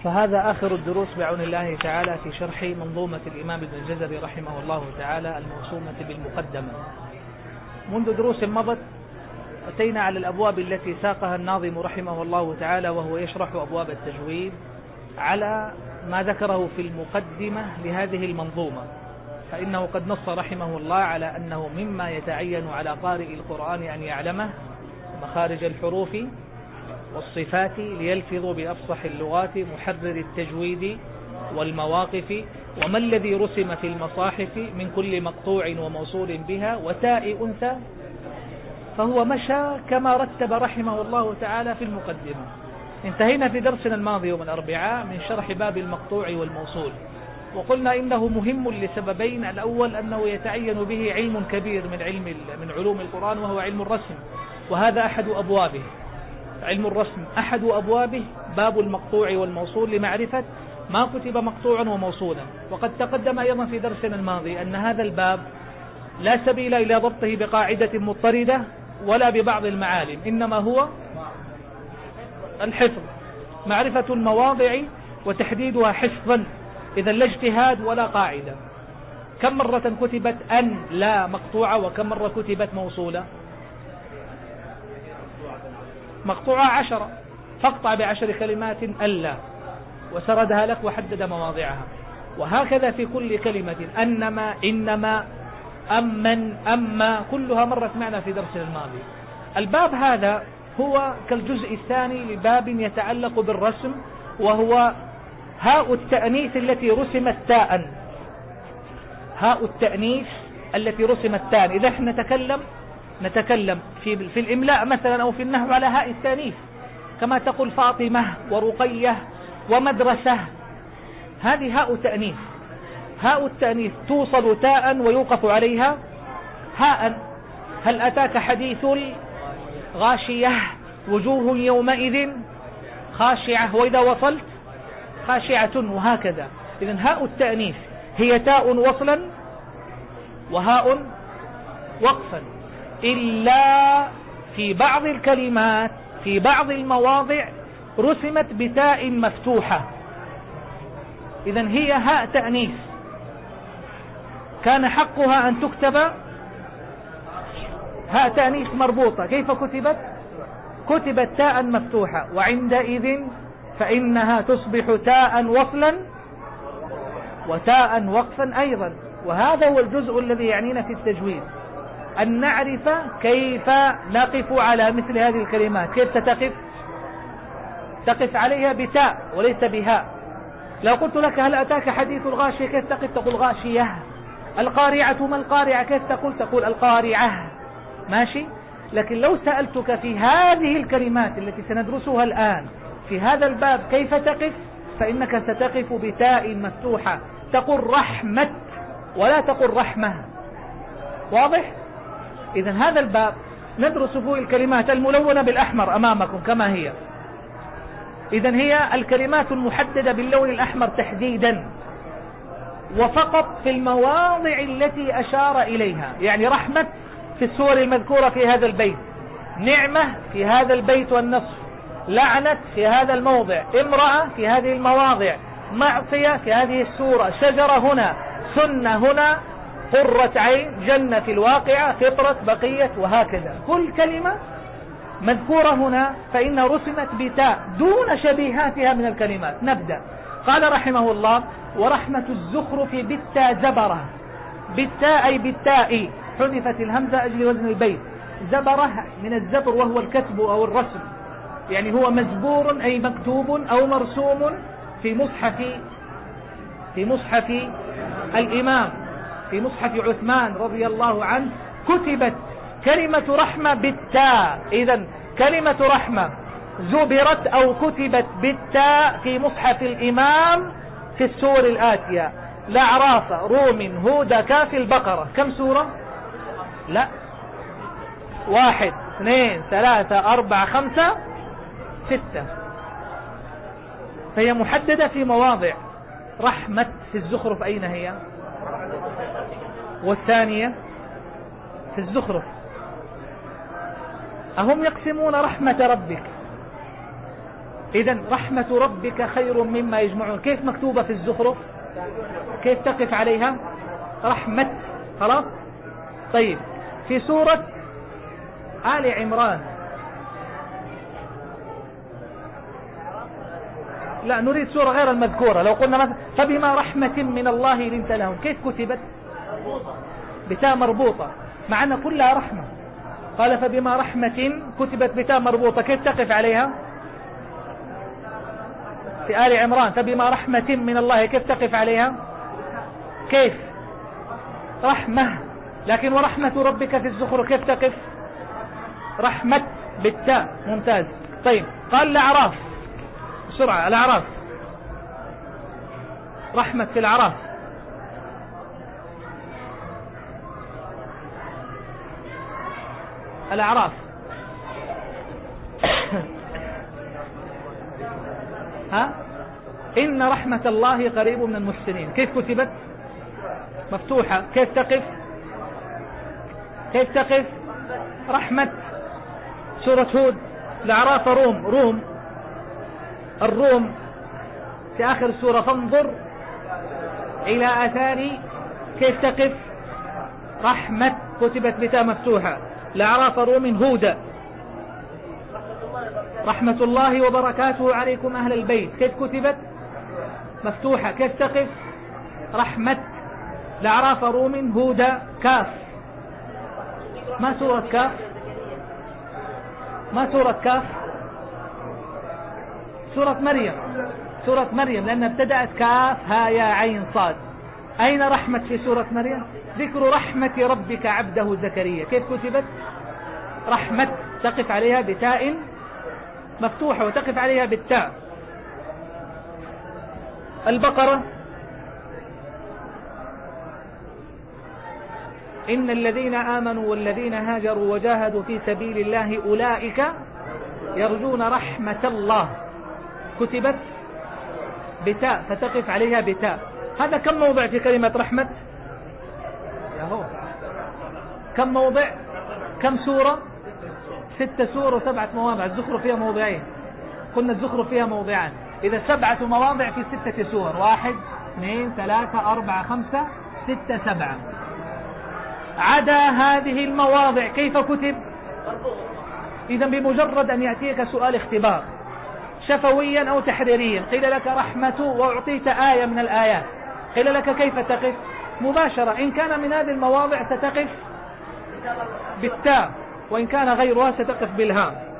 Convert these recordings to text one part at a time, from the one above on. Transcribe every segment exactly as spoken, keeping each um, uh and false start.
فهذا آخر الدروس بعون الله تعالى في شرح منظومة الإمام ابن الجزري رحمه الله تعالى الموسومة بالمقدمة. منذ دروس مضت أتينا على الأبواب التي ساقها الناظم رحمه الله تعالى وهو يشرح أبواب التجويد على ما ذكره في المقدمة لهذه المنظومة، فإنه قد نص رحمه الله على أنه مما يتعين على قارئ القرآن أن يعلمه مخارج الحروف والصفات ليلفظ بأفصح اللغات، محرر التجويد والمواقف، وما الذي رسم في المصاحف من كل مقطوع وموصول بها وتاء أنثى، فهو مشى كما رتب رحمه الله تعالى في المقدمة. انتهينا في درسنا الماضي يوم الأربعاء من شرح باب المقطوع والموصول، وقلنا إنه مهم لسببين: الأول أنه يتعين به علم كبير من علم من علوم القرآن وهو علم الرسم، وهذا أحد أبوابه. علم الرسم أحد أبوابه باب المقطوع والموصول لمعرفة ما كتب مقطوعا وموصولا. وقد تقدم أيضا في درسنا الماضي أن هذا الباب لا سبيل إلى ضبطه بقاعدة مضطردة ولا ببعض المعالم، إنما هو الحفظ، معرفة المواضع وتحديدها حفظا، إذا لا اجتهاد ولا قاعدة. كم مرة كتبت أن لا مقطوعة وكم مرة كتبت موصولة؟ مقطوعة عشرة، فاقطع بعشر كلمات ألا، وسردها لك وحدد مواضعها. وهكذا في كل كلمة: أنما، إنما، أمن، أما، كلها مرت معنا في درسنا الماضي. الباب هذا هو كالجزء الثاني لباب يتعلق بالرسم، وهو هاء التأنيث التي رسمت تاء. هاء التأنيث التي رسمت تاء. إذا احنا نتكلم نتكلم في, في الإملاء مثلا أو في النحو على هاء التأنيث، كما تقول فاطمة ورقية ومدرسة، هذه هاء تأنيث. هاء التأنيث توصل تاء ويوقف عليها هاء. هل أتاك حديث الغاشية وجوه يومئذ خاشعة، وإذا وصلت خاشعة، وهكذا. إذن هاء التأنيث هي تاء وصلا وهاء وقفا، إلا في بعض الكلمات في بعض المواضع رسمت بتاء مفتوحة، إذن هي هاء تأنيث كان حقها أن تكتب هاء تأنيث مربوطة. كيف كتبت؟ كتبت تاء مفتوحة، وعندئذ فإنها تصبح تاء وصلا وتاء وقفا أيضا. وهذا هو الجزء الذي يعنينا في التجويد، أن نعرف كيف نقف على مثل هذه الكلمات. كيف تقف؟ تقف عليها بتاء وليس بهاء. لو قلت لك هل أتاك حديث الغاشية، كيف تقف؟ تقول غاشية. القارعة، ما القارعة؟ كيف تقول؟ تقول القارعة. ماشي. لكن لو سألتك في هذه الكلمات التي سندرسها الآن في هذا الباب كيف تقف، فإنك ستقف بتاء مفتوحة، تقول رحمة ولا تقول رحمة. واضح؟ إذن هذا الباب ندرس فيه الكلمات الملونة بالأحمر أمامكم كما هي. إذن هي الكلمات المحددة باللون الأحمر تحديدا، وفقط في المواضع التي أشار إليها. يعني رحمة في السور المذكورة في هذا البيت، نعمة في هذا البيت والنصف، لعنة في هذا الموضع، امرأة في هذه المواضع، معصية في هذه السورة، شجرة هنا، سنة هنا، قرة عين، جنة في الواقعة، فطرة، بقية، وهكذا. كل كلمة مذكورة هنا فإنها رسمت بتاء دون شبيهاتها من الكلمات. نبدأ. قال رحمه الله: ورحمة الزخرف بالتاء زبرة. بالتاء أي بالتاء، حذفت الهمزة أجل وزن البيت. زبرة من الزبر وهو الكتب أو الرسم، يعني هو مزبور أي مكتوب أو مرسوم في مصحف في مصحف الإمام، في مصحف عثمان رضي الله عنه كتبت كلمة رحمة بالتاء. إذن كلمة رحمة زبرت أو كتبت بالتاء في مصحف الإمام في السور الآتية: الأعراف، روم، هود، كاف، البقرة. كم سورة؟ لا، واحد، اثنين، ثلاثة، أربعة، خمسة، ستة. فهي محددة في مواضع. رحمة في الزخرف أين هي؟ والثانية في الزخرف: أهم يقسمون رحمة ربك. إذن رحمة ربك خير مما يجمعون كيف مكتوبة في الزخرف؟ كيف تقف عليها؟ رحمة. خلاص. طيب في سورة آل عمران، لا نريد سورة غير المذكورة. لو قلنا مثلا فبما رحمة من الله لنت لهم، كيف كتبت؟ بتاء مربوطة، مع أن كلها رحمة. قال فبما رحمة كتبت بتاء مربوطة، كيف تقف عليها؟ في آل عمران فبما رحمة من الله، كيف تقف عليها؟ كيف؟ رحمة. لكن ورحمة ربك في الزخرف كيف تقف؟ رحمة بالتاء. ممتاز. طيب قال الأعراف بسرعة، الأعراف رحمة في الأعراف. الأعراف ها إن رحمة الله قريب من المحسنين، كيف كتبت؟ مفتوحة. كيف تقف؟ كيف تقف؟ رحمة. سورة هود الأعراف روم، روم الروم في آخر السورة فانظر إلى آثار، كيف تقف؟ رحمة. كتبت بتاء مفتوحة. الأعراف روم هود رحمة الله وبركاته عليكم أهل البيت، كيف كتبت؟ مفتوحة. كيف تقف؟ رحمة. الأعراف روم هود كاف. ما سورة كاف؟ ما سورة كاف؟ سورة مريم. سورة مريم لأنها ابتدأت كاف ها يا عين صاد. أين رحمة في سورة مريم؟ ذكر رحمة ربك عبده زكريا، كيف كتبت؟ رحمة. تقف عليها بتاء مفتوحة وتقف عليها بالتاء. البقرة إن الذين آمنوا والذين هاجروا وجاهدوا في سبيل الله أولئك يرجون رحمة الله، كتبت بتاء فتقف عليها بتاء. هذا كم موضع في كلمة رحمة؟ ياهو. كم موضع؟ كم سورة؟ ستة سور وسبعة مواضع. الزخرف فيها موضعين، قلنا الزخرف فيها موضعان، إذا سبعة مواضع في ستة سور، واحد اثنين ثلاثة أربعة خمسة ستة سبعة. عدا هذه المواضع كيف كتب؟ إذا بمجرد أن يأتيك سؤال اختبار شفويا أو تحريريا، قيل لك رحمة وأعطيت آية من الآيات، قيل لك كيف تقف؟ مباشرة إن كان من هذه المواضع ستقف بالتاء، وإن كان غيرها ستقف بالهاء.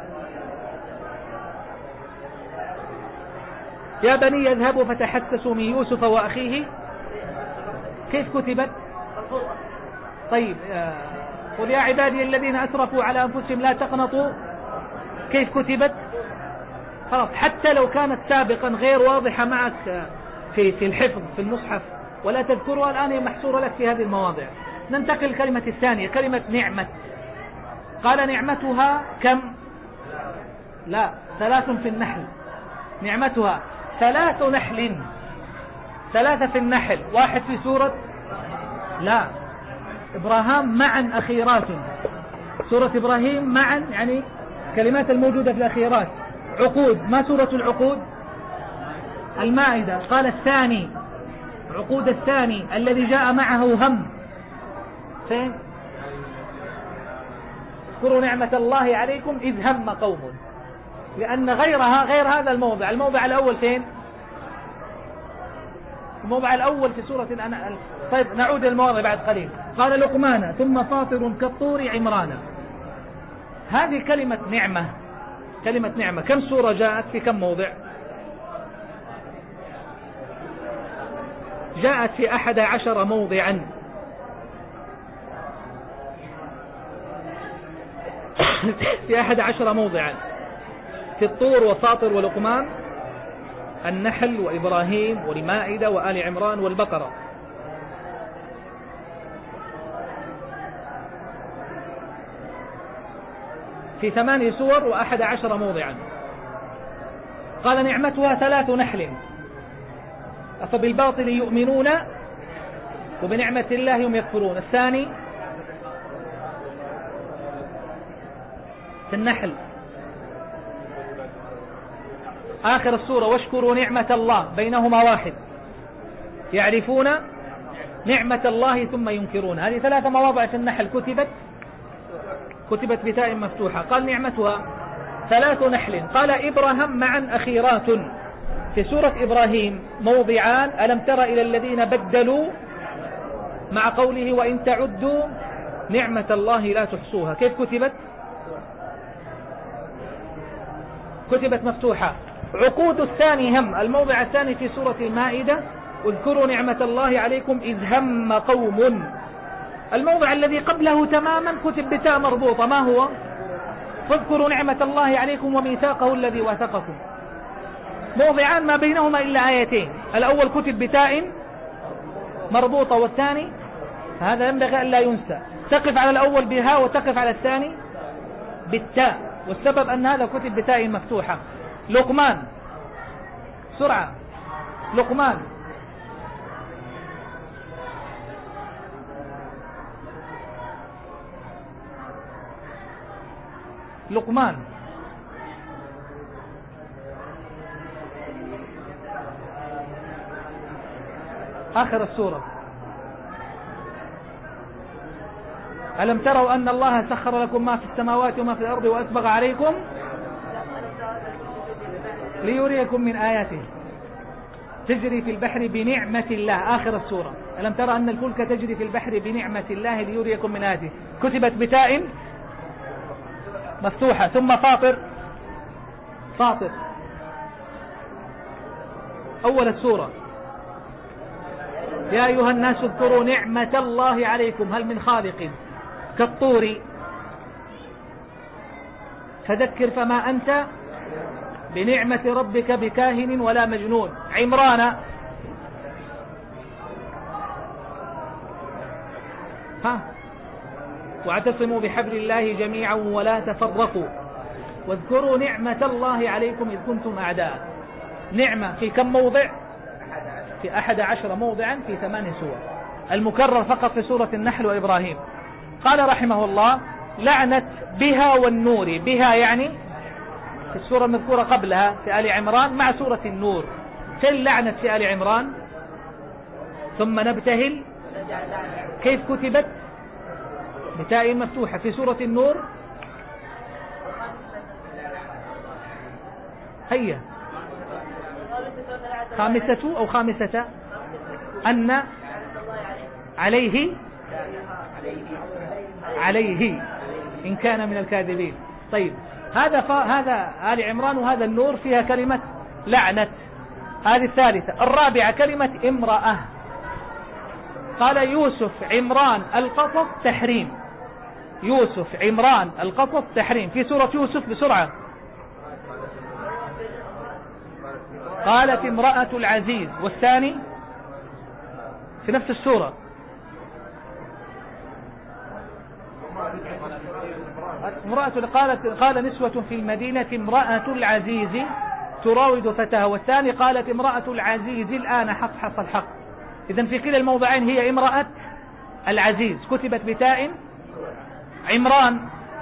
يا بني يذهبوا فتحسسوا من يوسف وأخيه، كيف كتبت؟ طيب قل يا عبادي الذين أسرفوا على أنفسهم لا تقنطوا، كيف كتبت؟ خلاص. حتى لو كانت سابقا غير واضحة معك في في الحفظ في المصحف ولا تذكرها الآن، هي محصورة لك في هذه المواضع. ننتقل للكلمة الثانية، كلمة نعمة. قال نعمتها كم؟ لا، ثلاث في النحل. نعمتها ثلاث نحل، ثلاثة في النحل، واحد في سورة لا إبراهيم معا أخيرات. سورة إبراهيم معا يعني كلمات الموجودة في الأخيرات. عقود، ما سورة العقود؟ المائدة. قال الثاني، عقود الثاني الذي جاء معه هم، فين؟ اذكروا نعمة الله عليكم إذ هم قوم، لأن غيرها غير هذا الموضع. الموضع الأول فين؟ الموضع الأول في سورة الأنعام. طيب نعود للمواضع بعد قليل. قال لقمان ثم فاطر كالطور عمران. هذه كلمة نعمة، كلمة نعمة كم سورة جاءت في كم موضع؟ جاءت في أحد عشر موضعا. في أحد عشر موضعا، في الطور وفاطر ولقمان، النحل وإبراهيم والمائدة وآل عمران والبقرة. في ثماني سور وأحد عشر موضعا. قال نعمتها ثلاث نحل أفبالباطل يؤمنون وبنعمة الله هم يكفرون. الثاني في النحل آخر السورة واشكروا نعمة الله، بينهما واحد، يعرفون نعمة الله ثم ينكرون. هذه ثلاثة مواضع في النحل كتبت كتبت بتاء مفتوحة. قال نعمتها ثلاث نحل. قال إبراهيم معا أخيرات. في سورة إبراهيم موضعان: ألم تر إلى الذين بدلوا، مع قوله وإن تعدوا نعمة الله لا تحصوها. كيف كتبت؟ كتبت مفتوحة. عقود الثاني هم. الموضع الثاني في سورة المائدة: اذكروا نعمة الله عليكم إذ هم قوم. الموضع الذي قبله تماما كتب بتاء مربوطة. ما هو؟ فاذكروا نعمة الله عليكم وميثاقه الذي واثقكم. موضعان ما بينهما إلا آيتين. الأول كتب بتاء مربوطة، والثاني هذا ينبغي أن لا ينسى، تقف على الأول بها وتقف على الثاني بالتاء، والسبب أن هذا كتب بتاء مفتوحة. لقمان، سرعة، لقمان. لقمان آخر السورة: ألم تروا أن الله سخر لكم ما في السماوات وما في الأرض وأسبغ عليكم ليريكم من آياته تجري في البحر بنعمة الله. آخر السورة: ألم ترى أن الفلك تجري في البحر بنعمة الله ليريكم من آياته. كتبت بتاء مفتوحة. ثم فاطر، فاطر أول السورة: يا أيها الناس اذكروا نعمة الله عليكم هل من خالق كالطور فذكر فما أنت بنعمة ربك بكاهن ولا مجنون. عمران، ها واعتصموا بحبل الله جميعا ولا تفرقوا واذكروا نعمة الله عليكم إذ كنتم أعداء. نعمة في كم موضع؟ في أحد عشر موضعا في ثمان سور. المكرر فقط في سورة النحل وإبراهيم. قال رحمه الله: لعنت بها والنور. بها يعني في السورة المذكورة قبلها في آل عمران مع سورة النور. تل لعنت في آل عمران. ثم نبتهل كيف كتبت؟ بتاء مفتوحة. في سورة النور هيا خامسة أو خامسة أن عليه عليه إن كان من الكاذبين. طيب هذا هذا آل عمران وهذا النور فيها كلمة لعنت. هذه الثالثة. الرابعة كلمة امرأة. قال يوسف عمران القصص تحريم. يوسف عمران القصص تحريم. في سورة يوسف بسرعة: قالت امرأة العزيز. والثاني في نفس السورة: امرأة قالت قال نسوة في المدينة امرأة العزيز تراود فتاها. والثاني قالت امرأة العزيز الآن حصحص الحق. إذن في كلا الموضعين هي امرأة العزيز. كتبت بتاء. عمران،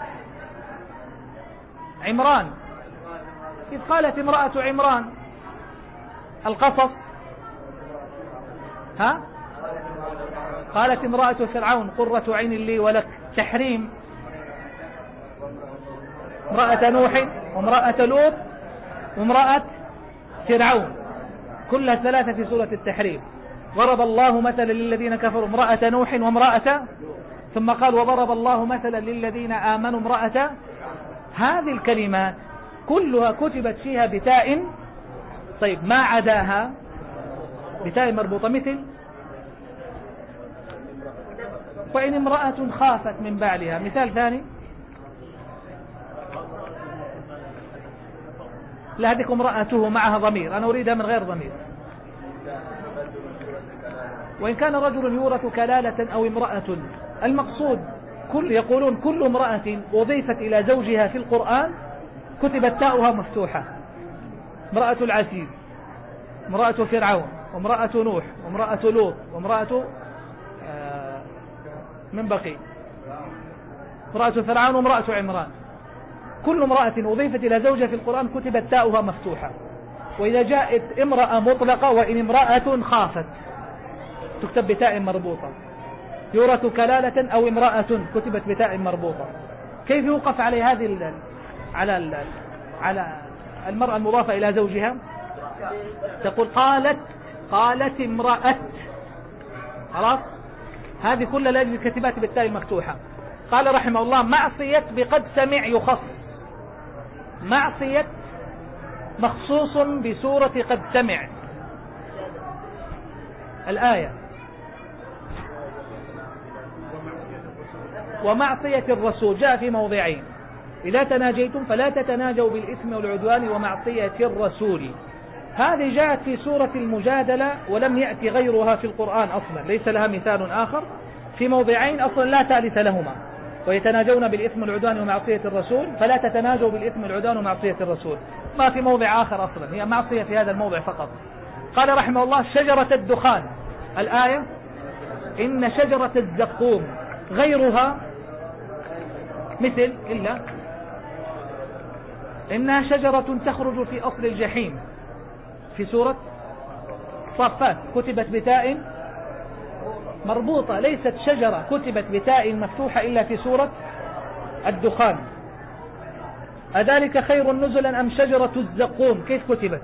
عمران إذ قالت امرأة عمران القصص، ها قالت امرأة فرعون قرة عين لي ولك. تحريم: امرأة نوح وامرأة لوط وامرأة فرعون، كلها ثلاثة في سورة التحريم. ضرب الله مثلا للذين كفروا امرأة نوح وامرأة، ثم قال وضرب الله مثلا للذين آمنوا امرأة. هذه الكلمات كلها كتبت فيها بتاء. طيب ما عداها بتاء مربوطة، مثل وإن امرأة خافت من بعلها. مثال ثاني: لا هذيك امرأته معها ضمير، أنا أريدها من غير ضمير. وإن كان رجل يورث كلالة أو امرأة. المقصود كل يقولون كل امرأة أضيفت إلى زوجها في القرآن كتبت تاؤها مفتوحة. امرأة العزيز، امرأة فرعون، وامرأة نوح، وامرأة لوط، وامرأة آه من بقي امرأة فرعون وامرأة عمران. كل امرأة أضيفت إلى زوجها في القرآن كتبت تاؤها مفتوحة. وإذا جاءت امرأة مطلقة وإن امرأة خافت تكتب بتاء مربوطة. يورث كلالة أو امرأة كتبت بتاء مربوطة. كيف يوقف على هذه ال على ال على المرأة المضافة إلى زوجها؟ تقول قالت قالت امرأة، خلاص. هذه كل لأجل الكتابات بالتاء المفتوحة. قال رحمه الله معصية بقد سمع يخص. معصية مخصوص بسورة قد سمع. الآية ومعصية الرسول جاء في موضعين: إذا تناجيتم فلا تتناجوا بالإثم والعدوان ومعصية الرسول. هذه جاءت في سورة المجادلة ولم يأتي غيرها في القرآن أصلا، ليس لها مثال آخر. في موضعين أصلا لا ثالث لهما: ويتناجون بالإثم والعدوان ومعصية الرسول، فلا تتناجوا بالإثم والعدوان ومعصية الرسول. ما في موضع آخر أصلا، هي معصية في هذا الموضع فقط. قال رحمه الله شجرة الدخان. الآية إن شجرة الزقوم. غيرها مثل إلا إنها شجرة تخرج في أصل الجحيم في سورة صافات كتبت بتاء مربوطة، ليست شجرة كتبت بتاء مفتوحة إلا في سورة الدخان. أذلك خير نزلا أم شجرة الزقوم؟ كيف كتبت؟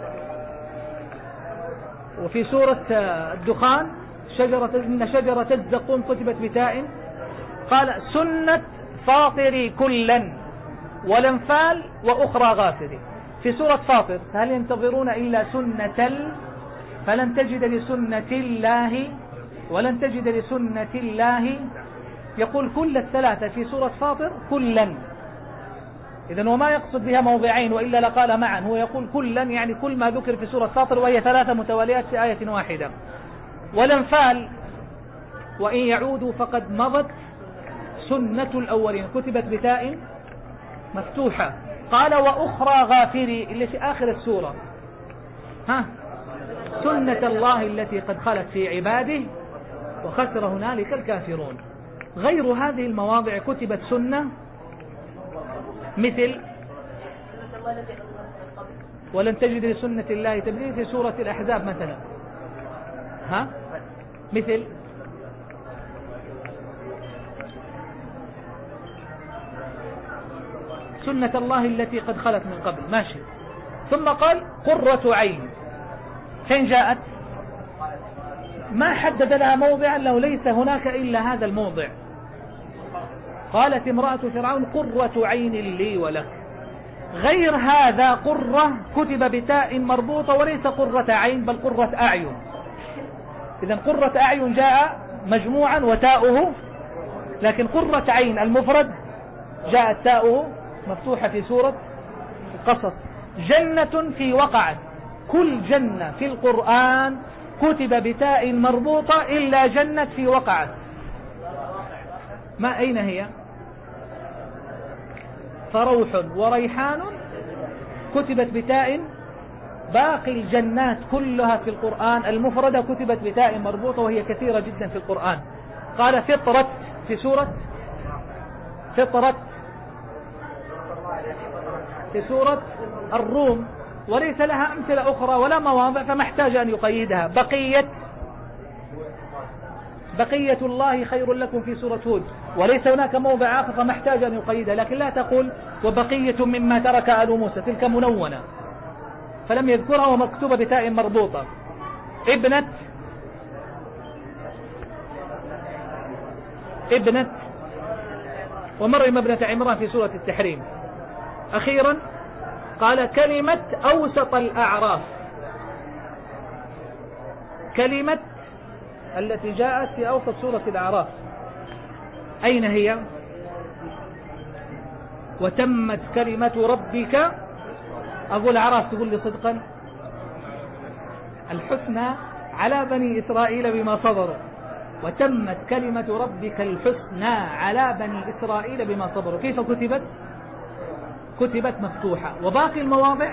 وفي سورة الدخان شجرة إن شجرة الزقوم كتبت بتاء. قال سنة فاطري كلا والانفال وأخرى غافري. في سورة فاطر هل ينتظرون إلا سنة ال فلن تجد لسنة الله ولن تجد لسنة الله. يقول كل الثلاثة في سورة فاطر كلا. إذن وما يقصد بها موضعين وإلا لقال معا، هو يقول كلا يعني كل ما ذكر في سورة فاطر، وهي ثلاثة متواليات في آية واحدة. والانفال وإن يعودوا فقد مضت سنة الأولين كتبت بتاء مفتوحة. قال وأخرى غافري اللي في آخر السورة، ها سنة الله التي قد خلت في عباده وخسر هنالك الكافرون. غير هذه المواضع كتبت سنة مثل ولن تجد لسنة الله تبديلا في سورة الأحزاب مثلا، ها مثل سنة الله التي قد خلت من قبل، ماشي. ثم قال قرة عين. فين جاءت؟ ما حدد لها موضعا لو ليس هناك إلا هذا الموضع. قالت امرأة فرعون قرة عين لي ولك. غير هذا قرة كتب بتاء مربوطة وليس قرة عين بل قرة أعين. إذن قرة أعين جاء مجموعا وتاؤه، لكن قرة عين المفرد جاءت تاؤه مفتوحة في سورة القصص. جنة في وقعت. كل جنة في القرآن كتب بتاء مربوطة إلا جنة في وقعت. ما أين هي؟ فروح وريحان كتبت بتاء. باقي الجنات كلها في القرآن المفردة كتبت بتاء مربوطة وهي كثيرة جدا في القرآن. قال فطرت في سورة فطرت في سورة الروم، وليس لها أمثلة أخرى ولا مواضع فما احتاج أن يقيدها. بقية بقية الله خير لكم في سورة هود، وليس هناك موضع آخر فما احتاج أن يقيدها. لكن لا تقول وبقية مما ترك آل موسى، تلك منونة فلم يذكرها ومكتوبة بتاء مربوطة. ابنة ابنة ومريم ابنة عمران في سورة التحريم. أخيرا قال كلمة أوسط الأعراف. كلمة التي جاءت في أوسط سورة الأعراف أين هي؟ وتمت كلمة ربك. أقول أعراف تقول لي صدقا الحسنى على بني إسرائيل بما صبروا. وتمت كلمة ربك الحسنى على بني إسرائيل بما صبروا. كيف كتبت؟ كتبت مفتوحة. وباقي المواضع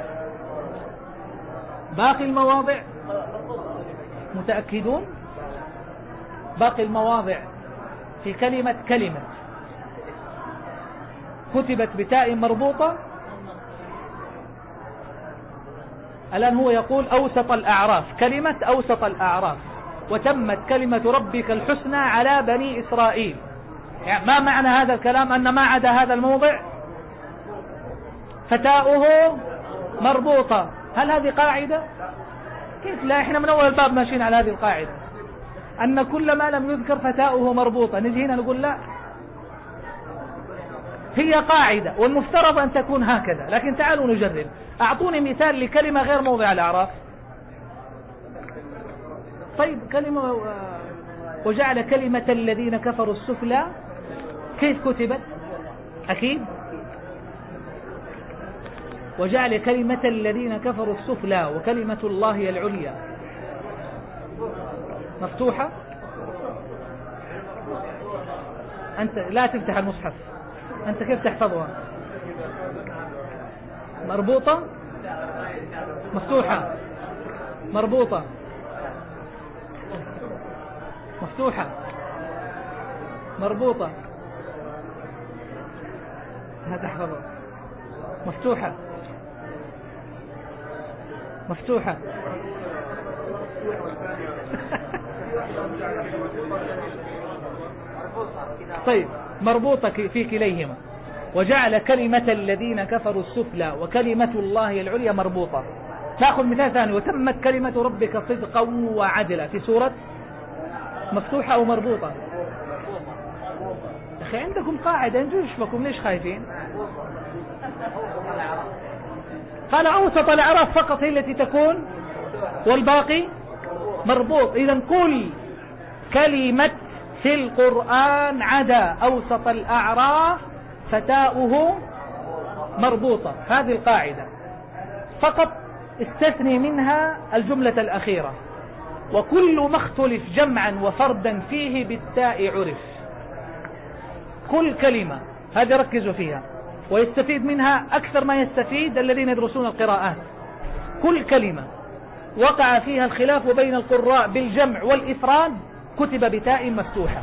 باقي المواضع متأكدون؟ باقي المواضع في كلمة كلمة كتبت بتاء مربوطة الآن هو يقول أوسط الأعراف، كلمة أوسط الأعراف، وتمت كلمة ربك الحسنى على بني إسرائيل. يعني ما معنى هذا الكلام؟ أن ما عدا هذا الموضع فتاؤه مربوطة. هل هذه قاعدة؟ كيف لا؟ احنا من أول الباب ماشيين على هذه القاعدة أن كل ما لم يذكر فتاؤه مربوطة. نجي هنا نقول لا، هي قاعدة والمفترض أن تكون هكذا، لكن تعالوا نجرب. أعطوني مثال لكلمة غير موضع الأعراف. طيب كلمة وجعل كلمة الذين كفروا السفلى، كيف كتبت؟ أكيد وجعل كلمة الذين كفروا السفلى وكلمة الله العليا مفتوحة. أنت لا تفتح المصحف، أنت كيف تحفظها؟ مربوطة مفتوحة، مربوطة مفتوحة، مربوطة، لا تحفظها، مفتوحة مفتوحة طيب مربوطة في كليهما. وجعل كلمة الذين كفروا السفلى وكلمة الله العليا مربوطة. نأخذ مثال ثاني، وتمت كلمة ربك صدقا وعدلا، في سورة مفتوحة أو مربوطة؟ أخي عندكم قاعدة، انتوا شبكم ليش خايفين؟ قال أوسط الأعراف فقط هي التي تكون، والباقي مربوط. إذن كل كلمة في القرآن عدا أوسط الأعراف فتاؤه مربوطة. هذه القاعدة فقط، استثني منها الجملة الأخيرة، وكل ما اختلف جمعا وفردا فيه بالتاء عرف. كل كلمة هذه ركزوا فيها، ويستفيد منها أكثر ما يستفيد الذين يدرسون القراءات. كل كلمة وقع فيها الخلاف بين القراء بالجمع والإفراد كتب بتاء مفتوحة.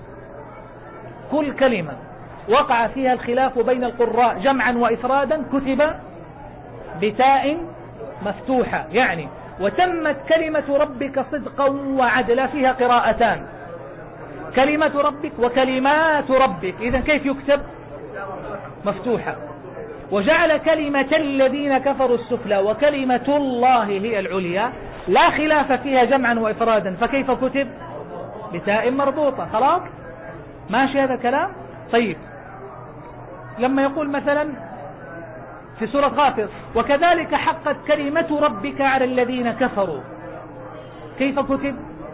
كل كلمة وقع فيها الخلاف بين القراء جمعا وإفرادا كتب بتاء مفتوحة. يعني وتمت كلمة ربك صدقا وعدلا، فيها قراءتان، كلمة ربك وكلمات ربك. إذن كيف يكتب؟ مفتوحة. وجعل كلمة الذين كفروا السفلى وكلمة الله هي العليا، لا خلاف فيها جمعا وإفرادا، فكيف كتب؟ بتاء مربوطة. خلاص ماشي هذا الكلام؟ طيب لما يقول مثلا في سورة غافر وكذلك حقت كلمة ربك على الذين كفروا، كيف كتب؟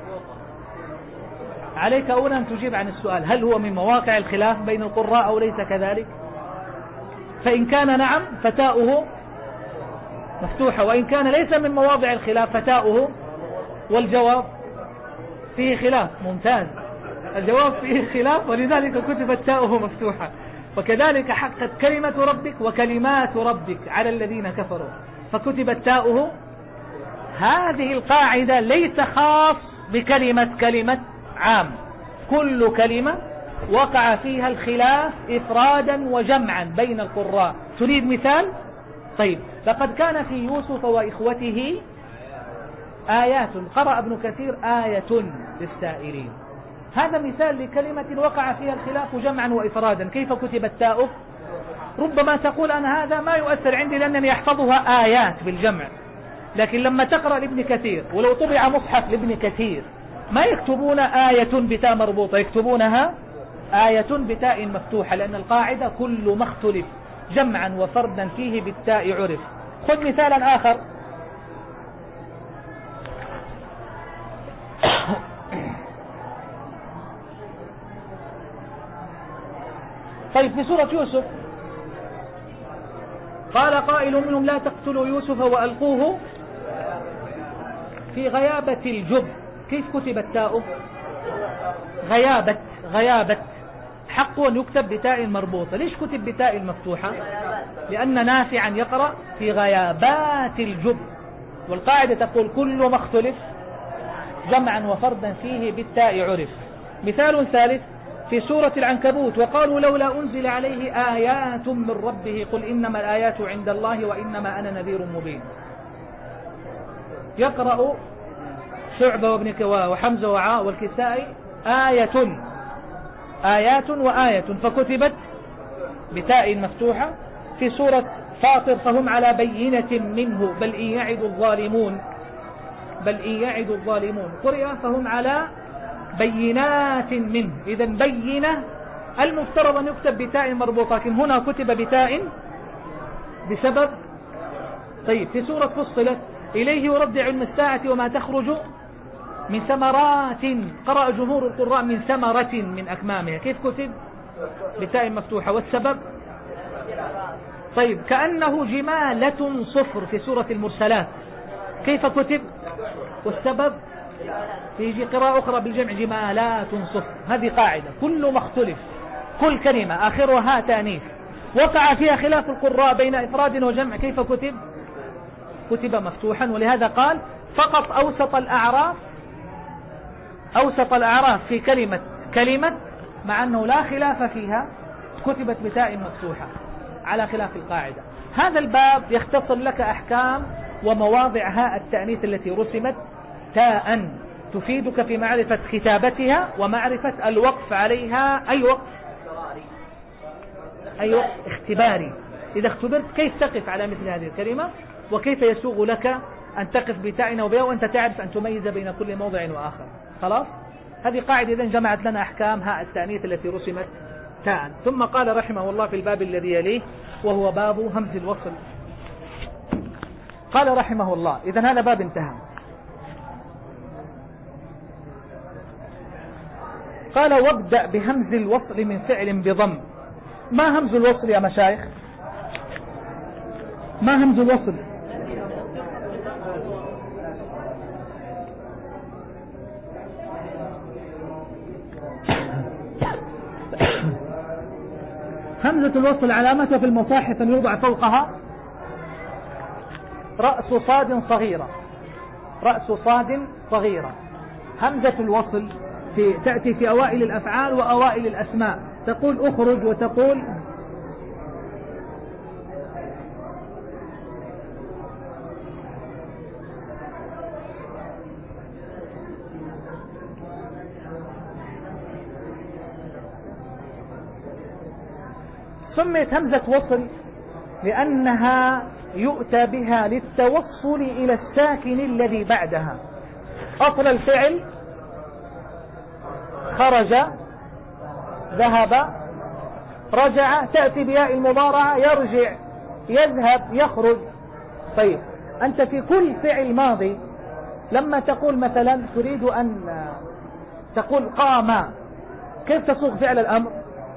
عليك أولا أن تجيب عن السؤال، هل هو من مواقع الخلاف بين القراء أو ليس كذلك؟ فإن كان نعم فتاؤه مفتوحة، وإن كان ليس من مواضع الخلاف فتاؤه، والجواب فيه خلاف. ممتاز، الجواب فيه خلاف، ولذلك كتبت تاؤه مفتوحة. وكذلك حقت كلمة ربك وكلمات ربك على الذين كفروا، فكتبت تاؤه. هذه القاعدة ليس خاص بكلمة كلمة عام، كل كلمة وقع فيها الخلاف إفرادا وجمعا بين القراء. تريد مثال؟ طيب لقد كان في يوسف وإخوته آيات، قرأ ابن كثير آية للسائلين. هذا مثال لكلمة وقع فيها الخلاف جمعا وإفرادا، كيف كتبت تاؤه؟ ربما تقول أنا هذا ما يؤثر عندي لأنني يحفظها آيات بالجمع، لكن لما تقرأ لابن كثير، ولو طبع مصحف لابن كثير ما يكتبون آية بتاء مربوطة، يكتبونها آية بتاء مفتوحة، لأن القاعدة كل ما اختلف جمعا وفردا فيه بالتاء عرف. خذ مثالا آخر. طيب في سورة يوسف قال قائل منهم لا تقتلوا يوسف وألقوه في غيابة الجب، كيف كتب التاء؟ غيابة، غيابة، حق أن يكتب بتاء مربوطة. ليش كتب بتاء مفتوحة؟ لأن نافعا يقرأ في غيابات الجب، والقاعدة تقول كل ما اختلف جمعا وفردا فيه بالتاء عرف. مثال ثالث في سورة العنكبوت وقالوا لولا أنزل عليه آيات من ربه قل إنما الآيات عند الله وإنما أنا نذير مبين. يقرأ شعبة وابن كواه وحمزة وعاء والكسائي آية آيات وآية فكتبت بتاء مفتوحة. في سورة فاطر فهم على بينة منه بل إن يعد الظالمون بل إن يعد الظالمون قرئ فهم على بينات منه. إذا بينة المفترض أن يكتب بتاء مربوطة لكن هنا كتب بتاء بسبب. طيب في سورة فصلت إليه يرد علم الساعة وما تخرج من ثمرات قرأ جمهور القراء من ثمرة من أكمامها كيف كتب بتاء مفتوحة والسبب. طيب كأنه جمالة صفر في سورة المرسلات كيف كتب والسبب. تيجي قراءة أخرى بالجمع جمالات صفر. هذه قاعدة كل ما اختلف كل كلمة آخرها تانيث وقع فيها خلاف القراء بين إفراد وجمع كيف كتب كتب مفتوحا. ولهذا قال فقط أوسط الأعراف أوسط الأعراف في كلمة كلمة مع أنه لا خلاف فيها كتبت بتاء مفتوحة على خلاف القاعدة. هذا الباب يختصر لك أحكام ومواضع هاء التأنيث التي رسمت تاء تفيدك في معرفة كتابتها ومعرفة الوقف عليها. أي وقف أي وقف اختباري. إذا اختبرت كيف تقف على مثل هذه الكلمة وكيف يسوغ لك أن تقف بتاء وبياء وأنت تعرف أن تميز بين كل موضع وآخر. خلاص هذه قاعدة إذن جمعت لنا أحكام هاء التأنيث التي رسمت تاء. ثم قال رحمه الله في الباب الذي يليه وهو باب همز الوصل. قال رحمه الله إذن هذا باب انتهى. قال وابدأ بهمز الوصل من فعل بضم. ما همز الوصل يا مشايخ؟ ما همز الوصل؟ همزة الوصل علامتها في المصاحف أن يوضع فوقها رأس صاد صغيرة رأس صاد صغيرة. همزة الوصل في تأتي في أوائل الأفعال وأوائل الأسماء تقول أخرج وتقول سميت همزة وصل لأنها يؤتى بها للتوصل إلى الساكن الذي بعدها. أصل الفعل خرج ذهب رجع تأتي بياء المضارعة يرجع يذهب يخرج. طيب أنت في كل فعل ماضي لما تقول مثلا تريد أن تقول قام كيف تصوغ فعل الأمر؟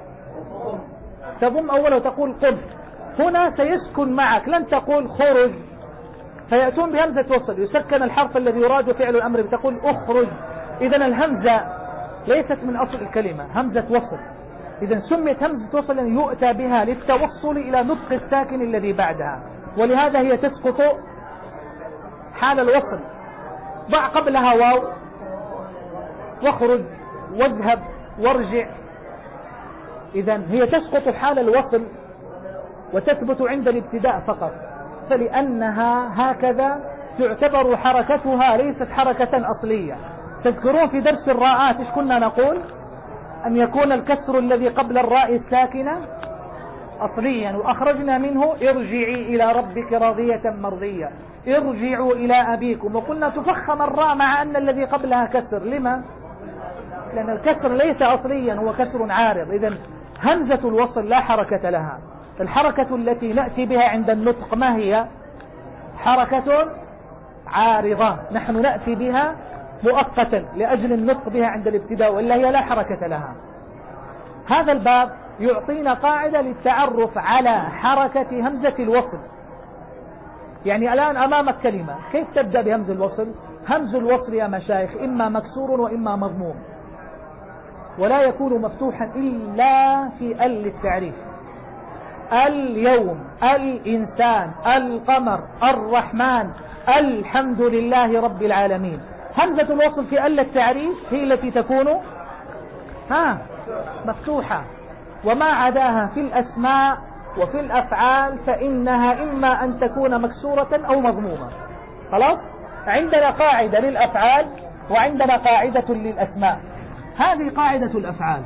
تضم أوله وتقول قم. هنا سيسكن معك لن تقول خرج فيأتون بهمزة وصل يسكن الحرف الذي يراد فعل الأمر بتقول أخرج. إذن الهمزة ليست من أصل الكلمة همزة وصل. إذن سميت همزة وصل لأن يؤتى بها للتوصل إلى نطق الساكن الذي بعدها ولهذا هي تسقط حال الوصل. ضع قبلها واو واخرج واذهب وارجع. إذن هي تسقط حال الوصل وتثبت عند الابتداء فقط. فلأنها هكذا تعتبر حركتها ليست حركة أصلية. تذكرون في درس الراءات إيش كنا نقول؟ أن يكون الكسر الذي قبل الراء الساكنة أصليا وأخرجنا منه ارجعي إلى ربك راضية مرضية ارجعوا إلى أبيكم. وقلنا تفخم الراء مع أن الذي قبلها كسر. لما؟ لأن الكسر ليس أصليا هو كسر عارض. إذن همزة الوصل لا حركة لها. الحركة التي نأتي بها عند النطق ما هي؟ حركة عارضة نحن نأتي بها مؤقتا لأجل النطق بها عند الابتداء وإلا هي لا حركة لها. هذا الباب يعطينا قاعدة للتعرف على حركة همزة الوصل. يعني الآن أمامك كلمة كيف تبدأ بهمز الوصل؟ همز الوصل يا مشايخ إما مكسور وإما مضموم ولا يكون مفتوحا إلا في ال للتعريف. اليوم الإنسان القمر الرحمن الحمد لله رب العالمين. همزة الوصل في ال التعريف هي التي تكون ها مفتوحة وما عداها في الأسماء وفي الأفعال فإنها إما أن تكون مكسورة أو مضمومة. خلاص عندنا قاعدة للأفعال وعندنا قاعدة للأسماء. هذه قاعدة الأفعال.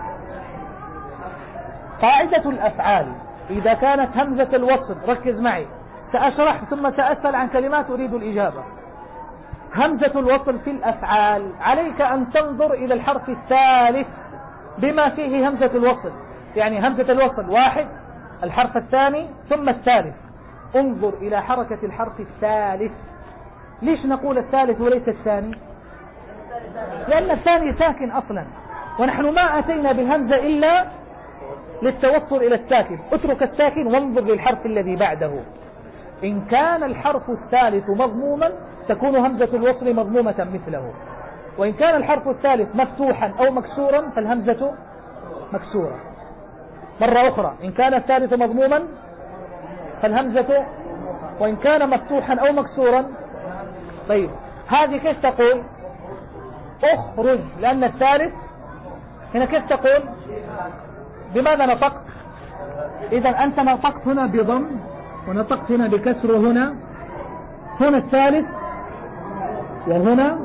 قاعدة الأفعال إذا كانت همزة الوصل، ركز معي سأشرح ثم سأسأل عن كلمات أريد الإجابة. همزة الوصل في الأفعال عليك أن تنظر إلى الحرف الثالث بما فيه همزة الوصل، يعني همزة الوصل واحد، الحرف الثاني ثم الثالث. انظر إلى حركة الحرف الثالث. ليش نقول الثالث وليس الثاني؟ لأن الثاني ساكن أصلا، ونحن ما أتينا بالهمزة إلا للتوصل إلى الساكن. اترك الساكن وانظر للحرف الذي بعده. إن كان الحرف الثالث مضموما تكون همزة الوصل مضمومة مثله، وإن كان الحرف الثالث مفتوحا أو مكسورا فالهمزة مكسورة. مرة أخرى، إن كان الثالث مضموما فالهمزة، وإن كان مفتوحا أو مكسورا. طيب هذه كيف تقول؟ اخرج، لأن الثالث هنا كيف تقول؟ بماذا نطقت؟ إذا أنت نطقت هنا بضم ونطقت هنا بكسر، هنا هنا الثالث وهنا.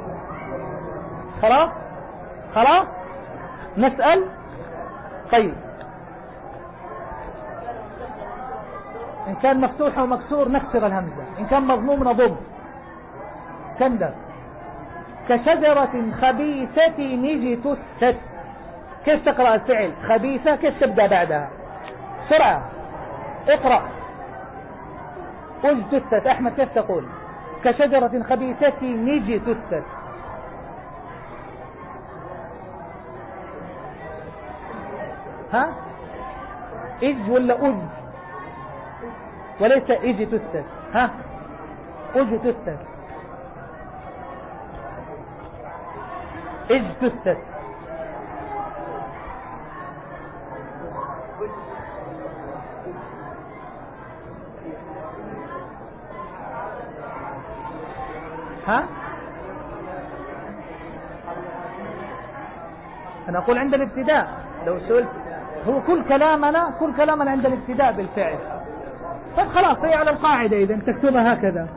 خلاص خلاص نسأل. طيب إن كان مفتوح ومكسور نكسر الهمزة، إن كان مضموم نضم. كندر كشجرة خبيثة اجتثت. كيف تقرأ الفعل خبيثة؟ كيف تبدأ بعدها؟ سرعة اقرأ. اجتثت. أحمد كيف تقول؟ كشجرة خبيثة اجتثت. ها اج ولا اج؟ وليس اجتثت. ها اجتثت اجتثت. ها أنا أقول عند الابتداء. لو سئلت، هو كل كلامنا كل كلامنا عند الابتداء بالفعل. طيب خلاص هي على القاعدة، إذا تكتبها هكذا.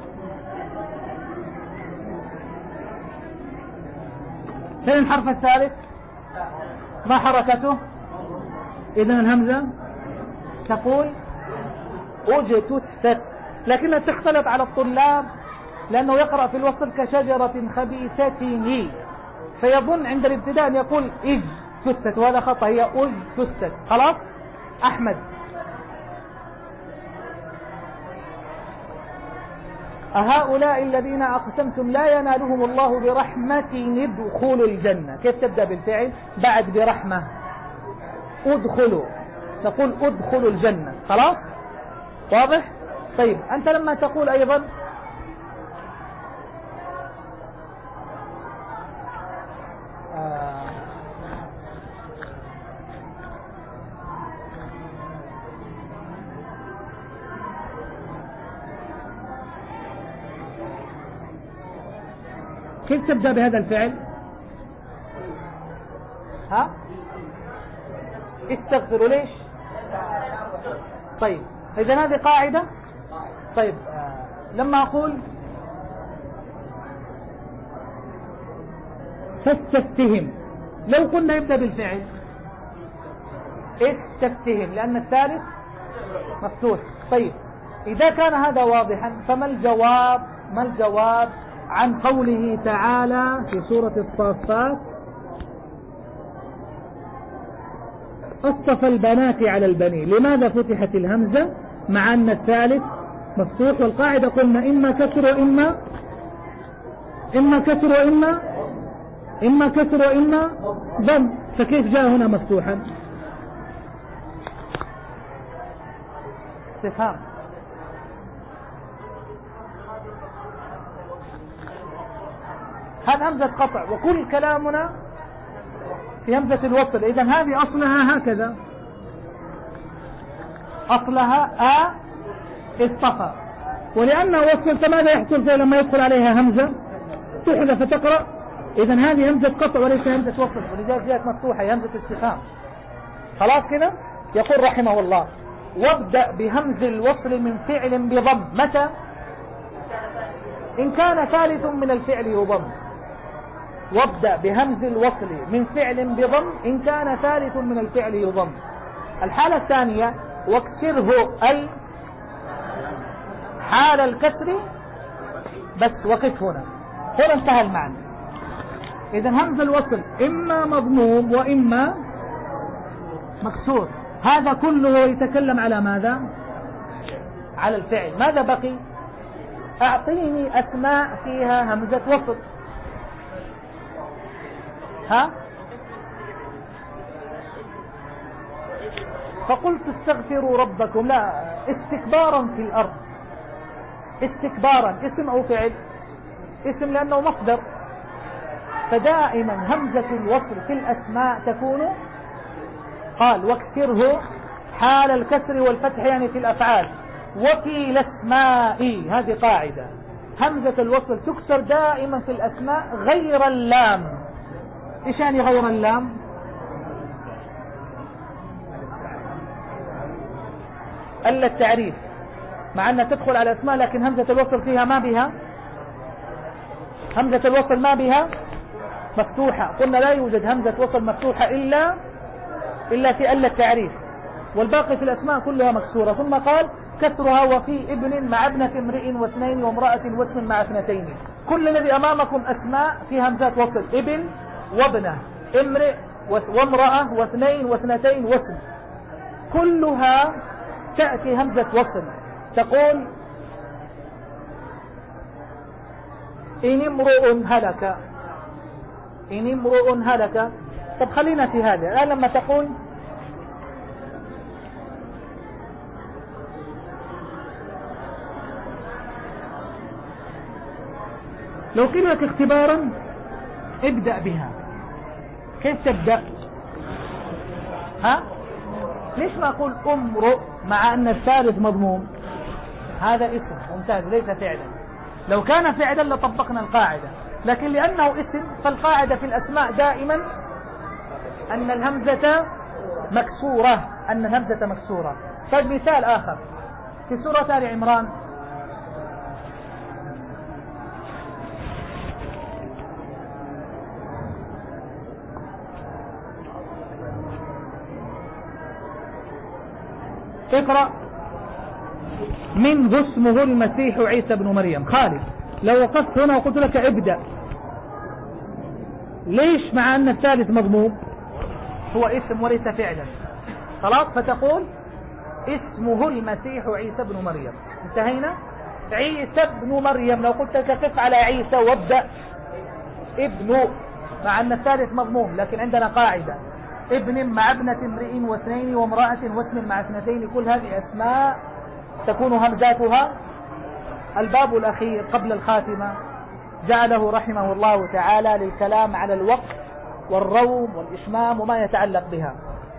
فين الحرف الثالث؟ ما حركته؟ إذن الهمزة تقول اجتثت، لكنها تختلط على الطلاب لأنه يقرأ في الوصل كشجرة خبيثة، فيظن عند الابتداء أن يقول اجتثت، وهذا خطأ، هي اجتثت. خلاص. أحمد أهؤلاء الذين أقسمتم لا ينالهم الله برحمة ادخلوا الجنة. كيف تبدأ بالفعل بعد برحمة؟ ادخلوا، تقول ادخلوا الجنة. خلاص واضح؟ طيب أنت لما تقول أيضا آه كيف تبدأ بهذا الفعل؟ ها استغفروا. ليش؟ طيب إذن هذه قاعدة. طيب آه لما أقول فاستفتهم، لو قلنا يبدأ بالفعل استفتهم لأن الثالث مفتوح. طيب إذا كان هذا واضحا فما الجواب؟ ما الجواب عن قوله تعالى في سورة الصافات أصطفى البنات على البنين؟ لماذا فتحت الهمزة مع أن الثالث مفتوح؟ والقاعدة قلنا إما كسر وإما إما كسر وإما إما كسر وإما ضم، فكيف جاء هنا مفتوحا؟ استفهام. هذا همزة قطع، وكل كلامنا في همزة الوصل. إذن هذه أصلها هكذا، أصلها أ اصطفى، ولأنه وصل فماذا يحصل فيه لما يدخل عليها همزة؟ تحذف فتقرأ. إذن هذه همزة قطع وليس همزة وصل، ولذلك جاءت مفتوحة، هي همزة استفهام. خلاص كده. يقول رحمه الله وابدأ بهمز الوصل من فعل بضم. متى؟ إن كان ثالث من الفعل يضم، وابدأ بهمز الوصل من فعل بضم إن كان ثالث من الفعل يضم. الحالة الثانية واكسره أي حال الكسر، بس وقف هنا، هنا انتهى المعنى. إذا همز الوصل إما مضموم وإما مكسور، هذا كله يتكلم على ماذا؟ على الفعل. ماذا بقي؟ أعطيني أسماء فيها همزة وصل. ها؟ فقلت استغفروا ربكم، لا، استكبارا في الأرض. استكبارا اسم أو فعل؟ اسم لأنه مصدر، فدائما همزة الوصل في الأسماء تكون، قال واكسره حال الكسر والفتح يعني في الأفعال، وفي الأسماء، هذه قاعدة، همزة الوصل تكسر دائما في الأسماء غير اللام. إيش يعني غير اللام؟ ألا التعريف، مع أنها تدخل على أسماء لكن همزة الوصل فيها ما بها، همزة الوصل ما بها مفتوحة. قلنا لا يوجد همزة وصل مفتوحة إلا إلا في ألا التعريف، والباقي في الأسماء كلها مكسورة. ثم قال كسرها وفي ابن مع ابنة امرئ واثنين وامرأة واسم مع اثنتين. كل الذي أمامكم أسماء في همزات وصل، ابن وابنة، امرئ وامرأة واثنين واثنتين واسم، كلها تأتي همزة وصل. تقول إن امرؤ هلك، إن امرؤ هلك. طب خلينا في هذا الآن، لما تقول لو قيل لك اختبارا ابدأ بها، كيف تبدأ؟ ها؟ ليش ما أقول امرؤ مع أن الثالث مضموم؟ هذا اسم ممتاز ليس فعلا. لو كان فعلا لطبقنا القاعدة، لكن لأنه اسم فالقاعدة في الأسماء دائما أن الهمزة مكسورة، أن الهمزة مكسورة. طيب مثال آخر في سورة آل عمران، اقرأ منه اسمه المسيح عيسى بن مريم. خالد لو وقفت هنا وقلت لك ابدأ، ليش مع أن الثالث مضموم؟ هو اسم وليس فعلا، خلاص، فتقول اسمه المسيح عيسى بن مريم، انتهينا. عيسى بن مريم لو قلت لك قف على عيسى وابدأ ابن، مع أن الثالث مضموم، لكن عندنا قاعدة ابن مع ابنة امرئ واثنين وامرأة واسم مع اثنتين، كل هذه أسماء تكون همزاتها. الباب الأخير قبل الخاتمة جعله رحمه الله تعالى للكلام على الوقت والروم والإشمام وما يتعلق بها.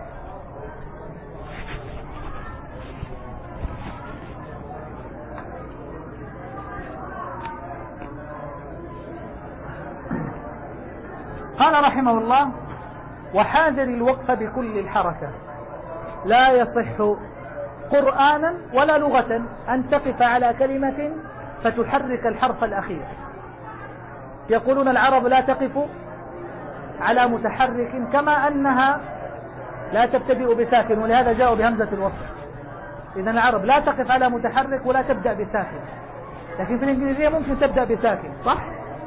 قال رحمه الله وحاذر الوقف بكل الحركة، لا يصح قرآنا ولا لغة أن تقف على كلمة فتحرك الحرف الأخير. يقولون العرب لا تقف على متحرك كما أنها لا تبتدئ بساكن، ولهذا جاءوا بهمزة الوصل. إذن العرب لا تقف على متحرك ولا تبدأ بساكن، لكن في الإنجليزية ممكن تبدأ بساكن، صح؟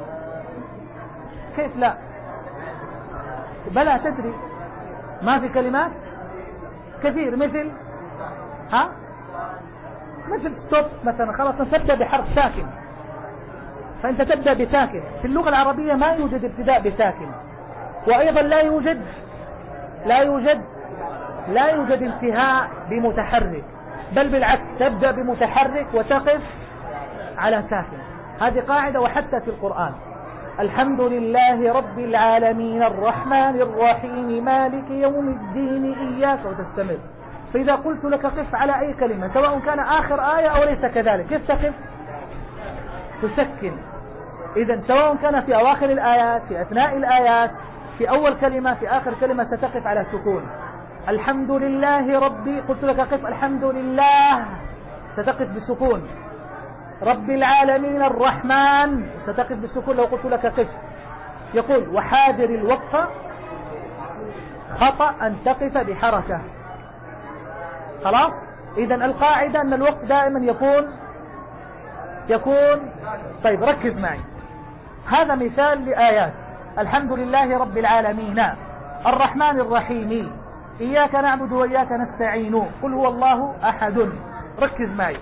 كيف لا؟ بلا تدري، ما في كلمات كثير مثل ها مثل ستوب مثلا، خلاص تبدأ بحرف ساكن، فأنت تبدأ بساكن. في اللغة العربية ما يوجد ابتداء بساكن، وأيضا لا يوجد لا يوجد لا يوجد انتهاء بمتحرك، بل بالعكس تبدأ بمتحرك وتقف على ساكن. هذه قاعدة. وحتى في القرآن الحمد لله رب العالمين الرحمن الرحيم مالك يوم الدين إياك وتستمر. فإذا قلت لك قف على أي كلمة سواء كان آخر آية أو ليس كذلك، كيف تقف؟ تسكن. إذن سواء كان في أواخر الآيات، في أثناء الآيات، في أول كلمة، في آخر كلمة، ستقف على سكون. الحمد لله ربي، قلت لك قف الحمد لله، ستقف بسكون. رب العالمين الرحمن ستقف بالسكون لو قلت لك قف. يقول وحاذر الوقف خطأ أن تقف بحركة. خلاص. إذا القاعدة أن الوقف دائما يكون يكون طيب ركز معي. هذا مثال لآيات الحمد لله رب العالمين الرحمن الرحيم إياك نعبد وإياك نستعين قل هو الله أحد. ركز معي.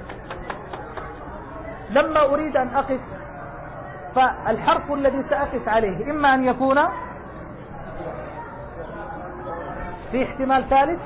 لما أريد أن أقف فالحرف الذي سأقف عليه إما أن يكون في احتمال ثالث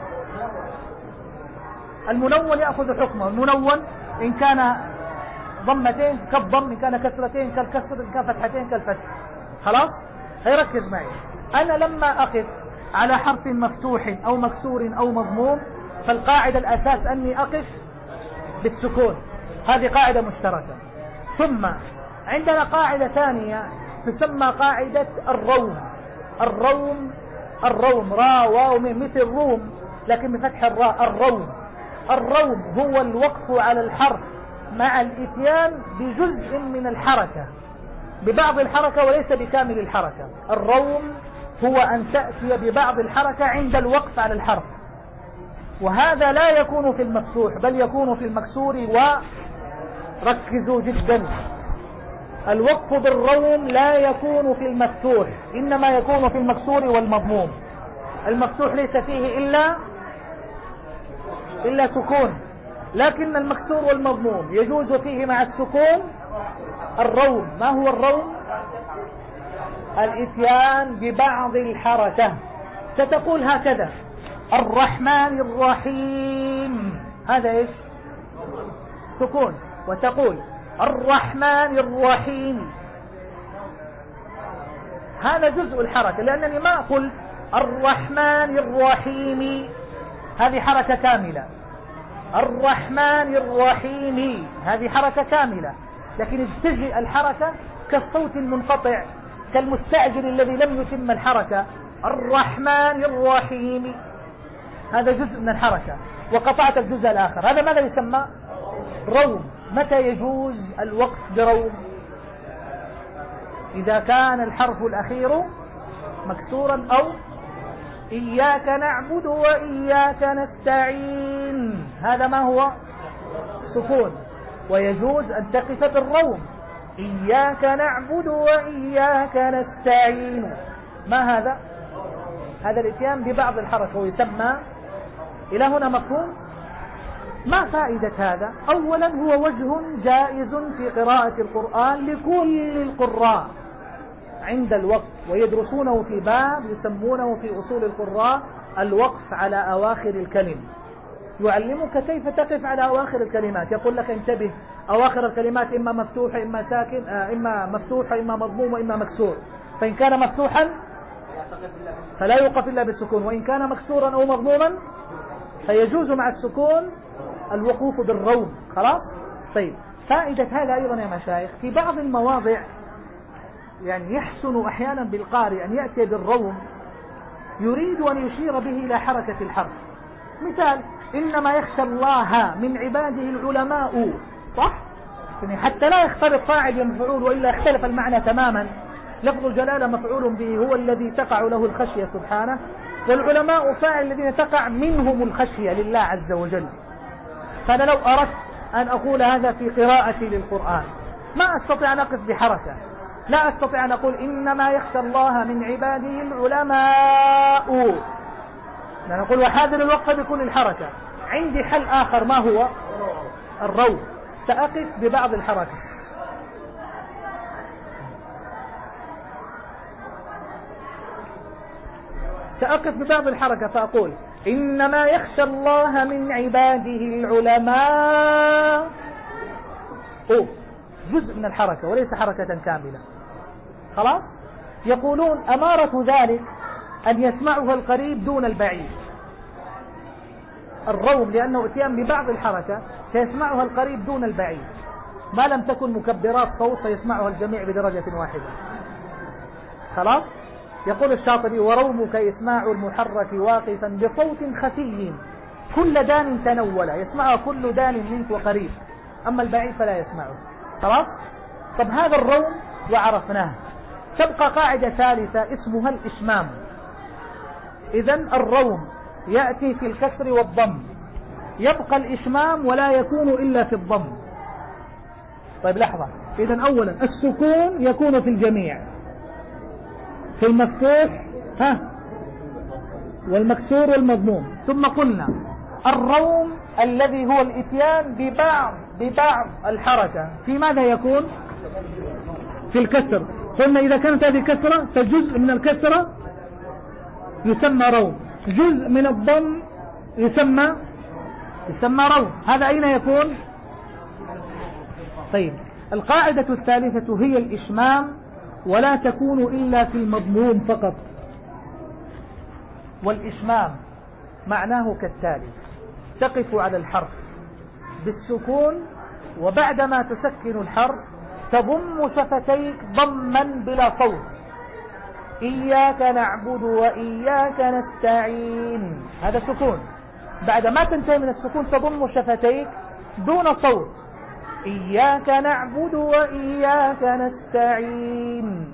المنون يأخذ حكمه. المنون إن كان ضمتين كالضم، إن كان كسرتين كالكسر، إن كان فتحتين كالفتح. خلاص. هيركز معي. أنا لما أقف على حرف مفتوح أو مكسور أو مضموم فالقاعدة الأساس أني أقف بالسكون. هذه قاعدة مشتركة. ثم عندنا قاعدة ثانية تسمى قاعدة الروم. الروم الروم را واو ميم مثل الروم لكن بفتح الراء. الروم الروم هو الوقف على الحرف مع الاتيان بجزء من الحركة، ببعض الحركة وليس بكامل الحركة. الروم هو أن تأتي ببعض الحركة عند الوقف على الحرف، وهذا لا يكون في المفتوح بل يكون في المكسور. وركزوا جدا، الوقف بالروم لا يكون في المفتوح إنما يكون في المكسور والمضموم. المفتوح ليس فيه إلا إلا سكون، لكن المكسور والمضموم يجوز فيه مع السكون الروم. ما هو الروم؟ الاتيان ببعض الحركة. ستقول هكذا الرحمن الرحيم، هذا ايش؟ سكون. وتقول الرحمن الرحيم، هذا جزء الحركة، لأنني ما قلت الرحمن الرحيم هذه حركة كاملة. الرحمن الرحيم هذه حركة كاملة، لكن تجي الحركة كالصوت المنقطع كالمستعجل الذي لم يتم الحركة. الرحمن الرحيم هذا جزء من الحركة وقطعت الجزء الآخر. هذا ماذا يسمى؟ روم. متى يجوز الوقف بروم؟ إذا كان الحرف الأخير مكسورا أو إياك نعبد وإياك نستعين، هذا ما هو؟ سكون. ويجوز أن تقف بالروم. إياك نعبد وإياك نستعين، ما هذا؟ هذا الاتيان ببعض الحركة ويسمى. إلى هنا مفهوم؟ ما فائدة هذا؟ أولا هو وجه جائز في قراءة القرآن لكل القراء عند الوقف، ويدرسونه في باب يسمونه في أصول القراء الوقف على أواخر الكلم. يعلمك كيف تقف على أواخر الكلمات. يقول لك انتبه، أواخر الكلمات إما مفتوحة إما ساكن، إما مفتوحة إما مضموم وإما مكسور. فإن كان مفتوحا فلا يوقف إلا بالسكون، وإن كان مكسورا أو مضموما فيجوز مع السكون الوقوف بالروم. خلاص. طيب، فائدة هذا أيضا يا مشايخ في بعض المواضع يعني يحسن أحيانا بالقارئ أن يأتي بالروم يريد أن يشير به إلى حركة الحرف. مثال إنما يخشى الله من عباده العلماء، صح؟ يعني حتى لا يختلط فاعل ومفعول وإلا اختلف المعنى تماما. لفظ الجلالة مفعول به هو الذي تقع له الخشية سبحانه، والعلماء فاعل الذين تقع منهم الخشية لله عز وجل. فأنا لو أردت أن أقول هذا في قراءتي للقرآن ما أستطيع أن أقف بحركة، لا أستطيع أن أقول إنما يخشى الله من عباده العلماء، يعني أقول وحاذر الوقف بكل الحركة. عندي حل آخر، ما هو؟ الروم. سأقف ببعض الحركة. سأقف ببعض الحركة فأقول إنما يخشى الله من عباده العلماء. أوه، جزء من الحركة وليس حركة كاملة. خلاص. يقولون أمارة ذلك أن يسمعها القريب دون البعيد. الروم لأنه اتيان ببعض الحركة سيسمعها القريب دون البعيد، ما لم تكن مكبرات صوت فيسمعها الجميع بدرجة واحدة. خلاص. يقول الشاطبي ورومك إسماع المحرك واقفا بصوت خفي كل دان تنول، يسمعها كل دان منك وقريب. أما البعيد فلا يسمعه. خلاص. طب هذا الروم وعرفناه، تبقى قاعدة ثالثة اسمها الإشمام. إذن الروم يأتي في الكسر والضم، يبقى الإشمام ولا يكون إلا في الضم. طيب لحظة، إذن أولا السكون يكون في الجميع، في المفتوح ها والمكسور والمضموم. ثم قلنا الروم الذي هو الاتيان ببعض ببعض الحركة في ماذا يكون؟ في الكسر. قلنا إذا كانت هذه كسرة فجزء من الكسرة يسمى روم، جزء من الضم يسمى يسمى روم. هذا أين يكون؟ طيب القاعدة الثالثة هي الإشمام، ولا تكون إلا في المضموم فقط. والإشمام معناه كالتالي: تقف على الحرف بالسكون، وبعدما تسكن الحرف تضم شفتيك ضما بلا صوت. إياك نعبد وإياك نستعين، هذا سكون. بعد ما تنتهي من السكون تضم شفتيك دون صوت. إياك نعبد وإياك نستعين،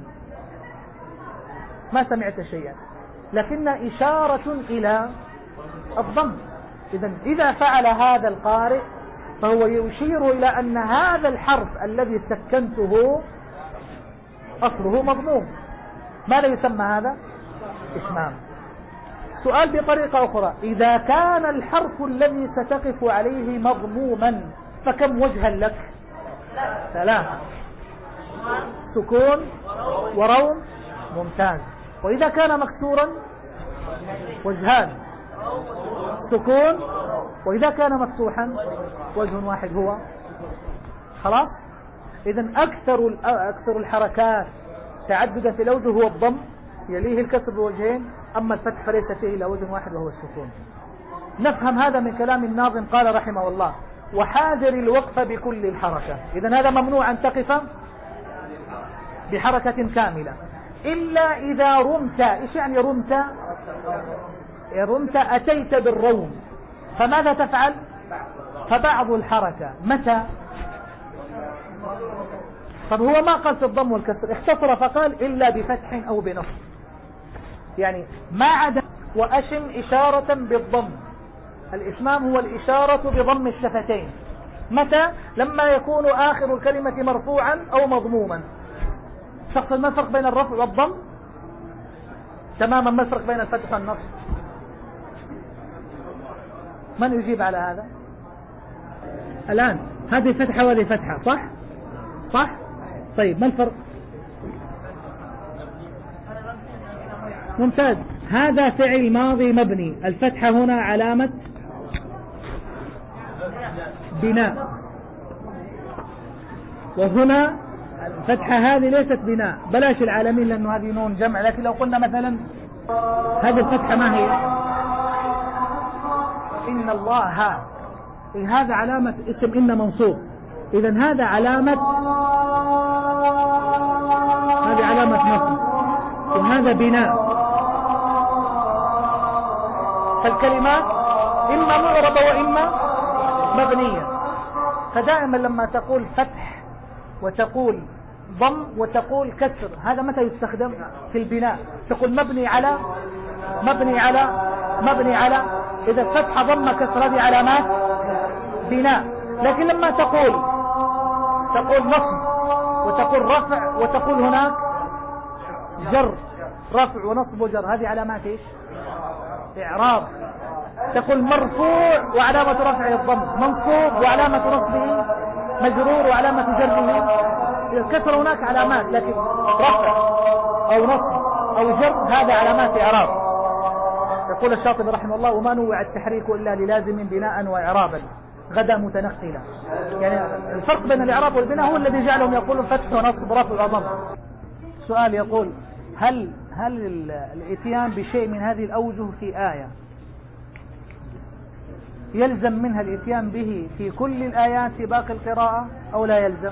ما سمعت شيئا، لكن إشارة إلى الضم. إذن إذا فعل هذا القارئ فهو يشير إلى أن هذا الحرف الذي سكنته أصله مضموم. ماذا يسمى هذا؟ إشمام. سؤال بطريقة أخرى: إذا كان الحرف الذي ستقف عليه مضموما فكم وجها لك؟ ثلاثة: سكون وروم. ممتاز. وإذا كان مكسورا وجهان: سكون. وإذا كان مفتوحا وجه واحد هو. خلاص. إذن أكثر أكثر الحركات تعددا في الأوجه هو الضم، يليه الكسر بوجهين، أما الفتح فليس فيه إلا وجه واحد وهو السكون. نفهم هذا من كلام الناظم، قال رحمه الله: وحاذر الوقف بكل الحركة. إذن هذا ممنوع أن تقف بحركة كاملة إلا إذا رمت. إيش يعني رمت؟ رمت أتيت بالروم، فماذا تفعل؟ فبعض الحركة. متى؟ طب هو ما قال في الضم والكسر، اختصر فقال إلا بفتح أو بنصب، يعني ما عدا. وأشم إشارة بالضم. الإشمام هو الإشارة بضم الشفتين. متى؟ لما يكون آخر الكلمة مرفوعا أو مضموما. شخص ما الفرق بين الرفع والضم؟ تماما. ما الفرق بين الفتح والنصب؟ من يجيب على هذا الآن؟ هذه فتحة وهذه فتحة، صح؟ صح؟ طيب ما الفرق؟ ممتاز. هذا فعل ماضي مبني، الفتحة هنا علامة بناء، وهنا الفتحة هذه ليست بناء. بلاش العالمين لأنه هذه نون جمع، لكن لو قلنا مثلا هذه الفتحة ما هي؟ إن الله، هذا علامة اسم إن منصوب. إذن هذا علامة، هذه علامة نصب، وهذا بناء. فالكلمات إما معربة وإما مبنية. فدائما لما تقول فتح وتقول ضم وتقول كسر، هذا متى يستخدم؟ في البناء. تقول مبني على مبني على مبني على. إذا فتح ضم كسر هذه علامات بناء. لكن لما تقول تقول نصب وتقول رفع وتقول هناك جر، رفع ونصب وجر، هذه علامات ايش؟ إعراب. تقول مرفوع وعلامة رفعه الضم، منصوب وعلامة نصبه مجرور وعلامة جره الكسر. هناك علامات، لكن رفع أو نصب أو جر هذا علامات إعراب. يقول الشاطبي رحمه الله: وما نوع التحريك إلا للازم بناء وإعرابا غدا متنقلا. يعني الفرق بين الإعراب والبناء هو الذي جعلهم يقولون فتح ونصب ورفع وضم. سؤال يقول: هل هل الاتيان بشيء من هذه الأوجه في آية يلزم منها الاتيان به في كل الآيات في باقي القراءة أو لا يلزم؟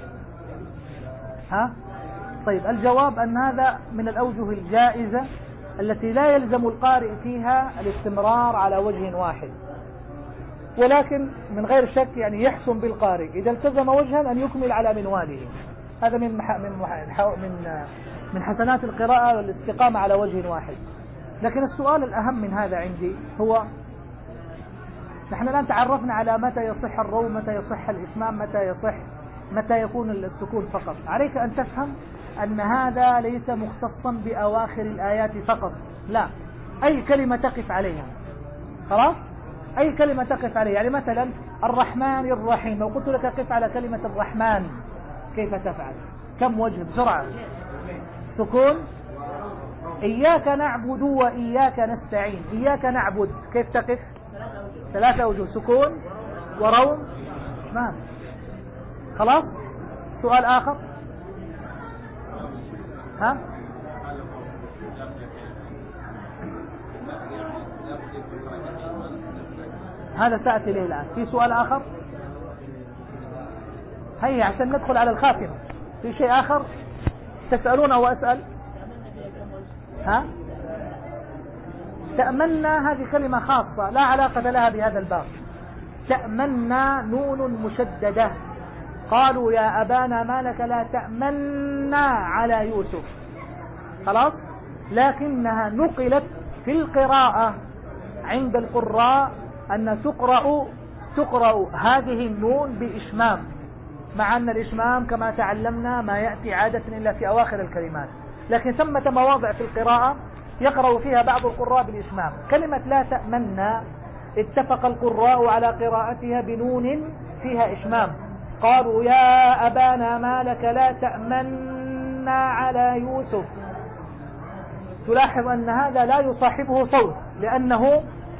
ها؟ طيب الجواب أن هذا من الأوجه الجائزة التي لا يلزم القارئ فيها الاستمرار على وجه واحد. ولكن من غير شك يعني يحسن بالقارئ إذا التزم وجها أن يكمل على منواله. هذا من مح من مح من من حسنات القراءة والاستقامة على وجه واحد. لكن السؤال الأهم من هذا عندي هو، نحن الآن تعرفنا على متى يصح الروم، متى يصح الإتمام، متى يصح متى يكون السكون فقط. عليك أن تفهم أن هذا ليس مختصا بأواخر الآيات فقط، لا، أي كلمة تقف عليها خلاص، أي كلمة تقف عليها. يعني مثلا الرحمن الرحيم، لو قلت لك قف على كلمة الرحمن كيف تفعل؟ كم وجه بسرعة؟ سكون. إياك نعبد وإياك نستعين، إياك نعبد كيف تقف؟ ثلاثة أوجه، سكون وروم إتمام. خلاص. سؤال آخر، ها؟ هذا سأتي إليه الآن. في سؤال آخر؟ هيا عشان ندخل على الخاتمة. في شيء آخر تسألون أو أسأل؟ ها؟ تأمنا هذه كلمة خاصة لا علاقة لها بهذا الباب. تأمنا نون مشددة. قالوا يا أبانا ما لك لا تأمنا على يوسف، خلاص، لكنها نقلت في القراءة عند القراء أن تقرأ تقرأ هذه النون بإشمام، مع أن الإشمام كما تعلمنا ما يأتي عادة إلا في أواخر الكلمات، لكن ثمة مواضع في القراءة يقرأ فيها بعض القراء بالإشمام. كلمة لا تأمنا اتفق القراء على قراءتها بنون فيها إشمام. قالوا يا أبانا ما لك لا تأمنا على يوسف. تلاحظ أن هذا لا يصاحبه صوت لأنه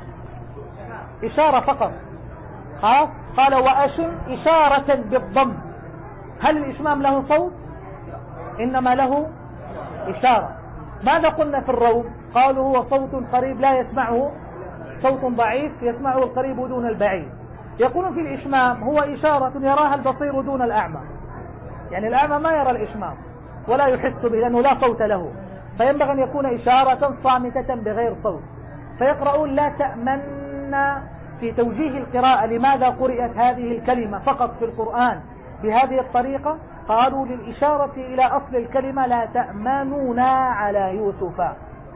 إشارة فقط. خلاص. قال وأشم إشارة بالضم. هل الإشمام له صوت؟ إنما له إشارة. ماذا قلنا في الروم؟ قالوا هو صوت قريب لا يسمعه، صوت ضعيف يسمعه القريب دون البعيد. يقول في الإشمام هو إشارة يراها البصير دون الأعمى، يعني الأعمى ما يرى الإشمام ولا يحس به لأنه لا صوت له، فينبغي أن يكون إشارة صامتة بغير صوت. فيقرؤون لا تأمنا في توجيه القراءة. لماذا قرأت هذه الكلمة فقط في القرآن بهذه الطريقة؟ قالوا للإشارة إلى أصل الكلمة لا تأمنونا على يوسف.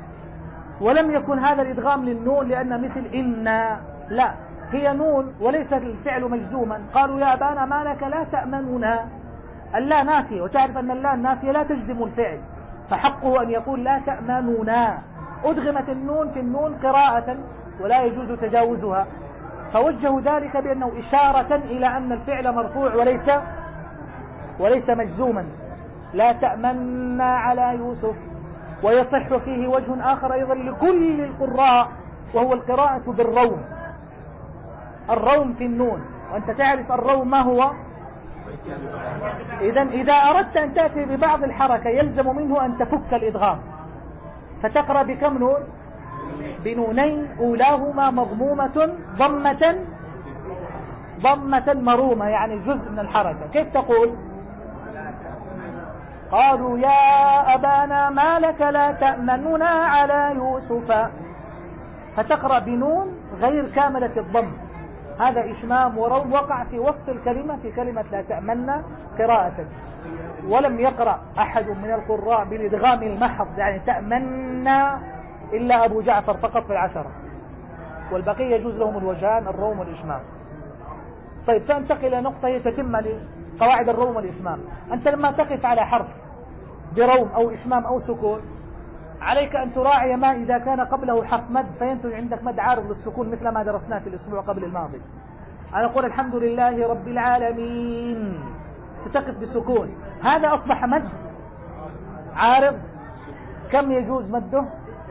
ولم يكن هذا الإدغام للنون لأن مثل إنا، لا، هي نون وليس الفعل مجزوما. قالوا يا أبانا ما لك لا تأمنونا، اللا نافية، وتعرف أن اللا النافية لا تجزم الفعل، فحقه أن يقول لا تأمنونا. أدغمت النون في النون قراءة ولا يجوز تجاوزها، فوجهوا ذلك بأنه إشارة إلى أن الفعل مرفوع وليس وليس مجزوما. لا تأمنا على يوسف. ويصح فيه وجه آخر أيضا لكل القراء وهو القراءة بالروم. الروم في النون، وأنت تعرف الروم ما هو. إذن إذا أردت أن تأتي ببعض الحركة يلزم منه أن تفك الإدغام، فتقرأ بكم نون؟ بنونين أولاهما مضمومة ضمة ضمة مرومة، يعني جزء من الحركة. كيف تقول؟ قالوا يا أبانا ما لك لا تأمننا على يوسف، فتقرأ بنون غير كاملة الضم. هذا إشمام وروم وقع في وسط الكلمة في كلمة لا تأمننا قراءة. ولم يقرأ أحد من القراء بالإدغام المحض يعني تأمننا إلا أبو جعفر فقط في العشرة، والبقية يجوز لهم الوجهان الروم والإشمام. طيب سننتقل إلى نقطة هي تتم لقواعد الروم والإشمام. أنت لما تقف على حرف بروم أو إشمام أو سكون عليك أن تراعي ما إذا كان قبله حرف مد فينتج عندك مد عارض للسكون مثل ما درسناه في الأسبوع قبل الماضي. أنا أقول الحمد لله رب العالمين، ستقف بسكون، هذا أصبح مد عارض. كم يجوز مده؟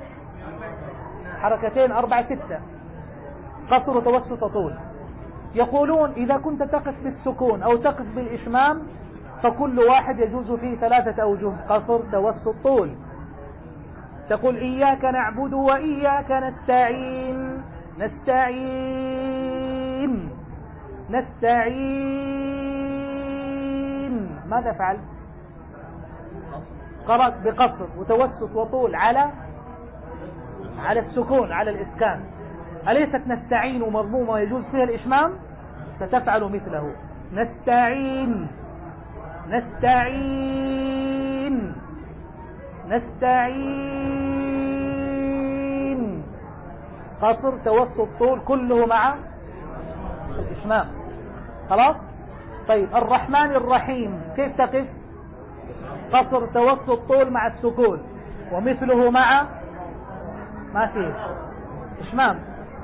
حركتين أربعة ستة، قصر وتوسط طول. يقولون إذا كنت تقف بالسكون أو تقف بالإشمام فكل واحد يجوز فيه ثلاثة أوجه: قصر، توسط، طول. تقول إياك نعبد وإياك نستعين، نستعين نستعين، ماذا فعل؟ قرأت بقصر وتوسط وطول على على السكون على الإسكان. أليست نستعين مضمومة ويجوز فيها الإشمام؟ ستفعل مثله. نستعين نستعين نستعين، قصر توسط طول كله مع الإشمام. خلاص. طيب الرحمن الرحيم كيف تقف؟ قصر توسط طول مع السكون، ومثله مع ما فيه إشمام،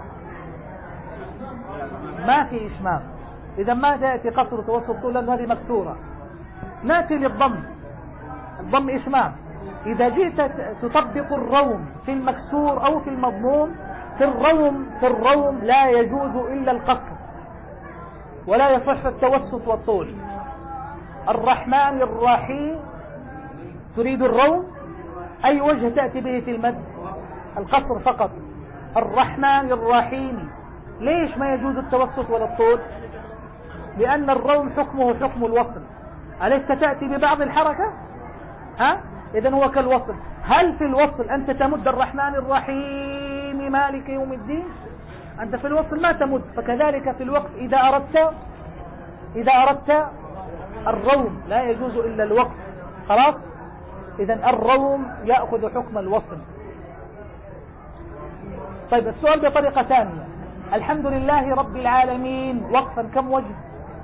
ما في إشمام. إذا ما تأتي قصر توسط طول لأن هذه مكسورة. نأتي للضم. الضم إشمام. إذا جئت تطبق الروم في المكسور أو في المضموم، في الروم في الروم لا يجوز إلا القصر ولا يصح التوسط والطول. الرحمن الرحيم تريد الروم، أي وجه تأتي به في المد؟ القصر فقط. الرحمن الرحيم ليش ما يجوز التوسط ولا الطول؟ لأن الروم حكمه حكم الوصل، أليس تأتي ببعض الحركة؟ ها؟ إذن هو كالوصل. هل في الوصل أنت تمد الرحمن الرحيم مالك يوم الدين؟ أنت في الوصل ما تمد. فكذلك في الوقف إذا أردت إذا أردت الروم لا يجوز إلا الوقف. خلاص. إذن الروم يأخذ حكم الوصل. طيب السؤال بطريقة ثانية. الحمد لله رب العالمين وقفا كم وجه؟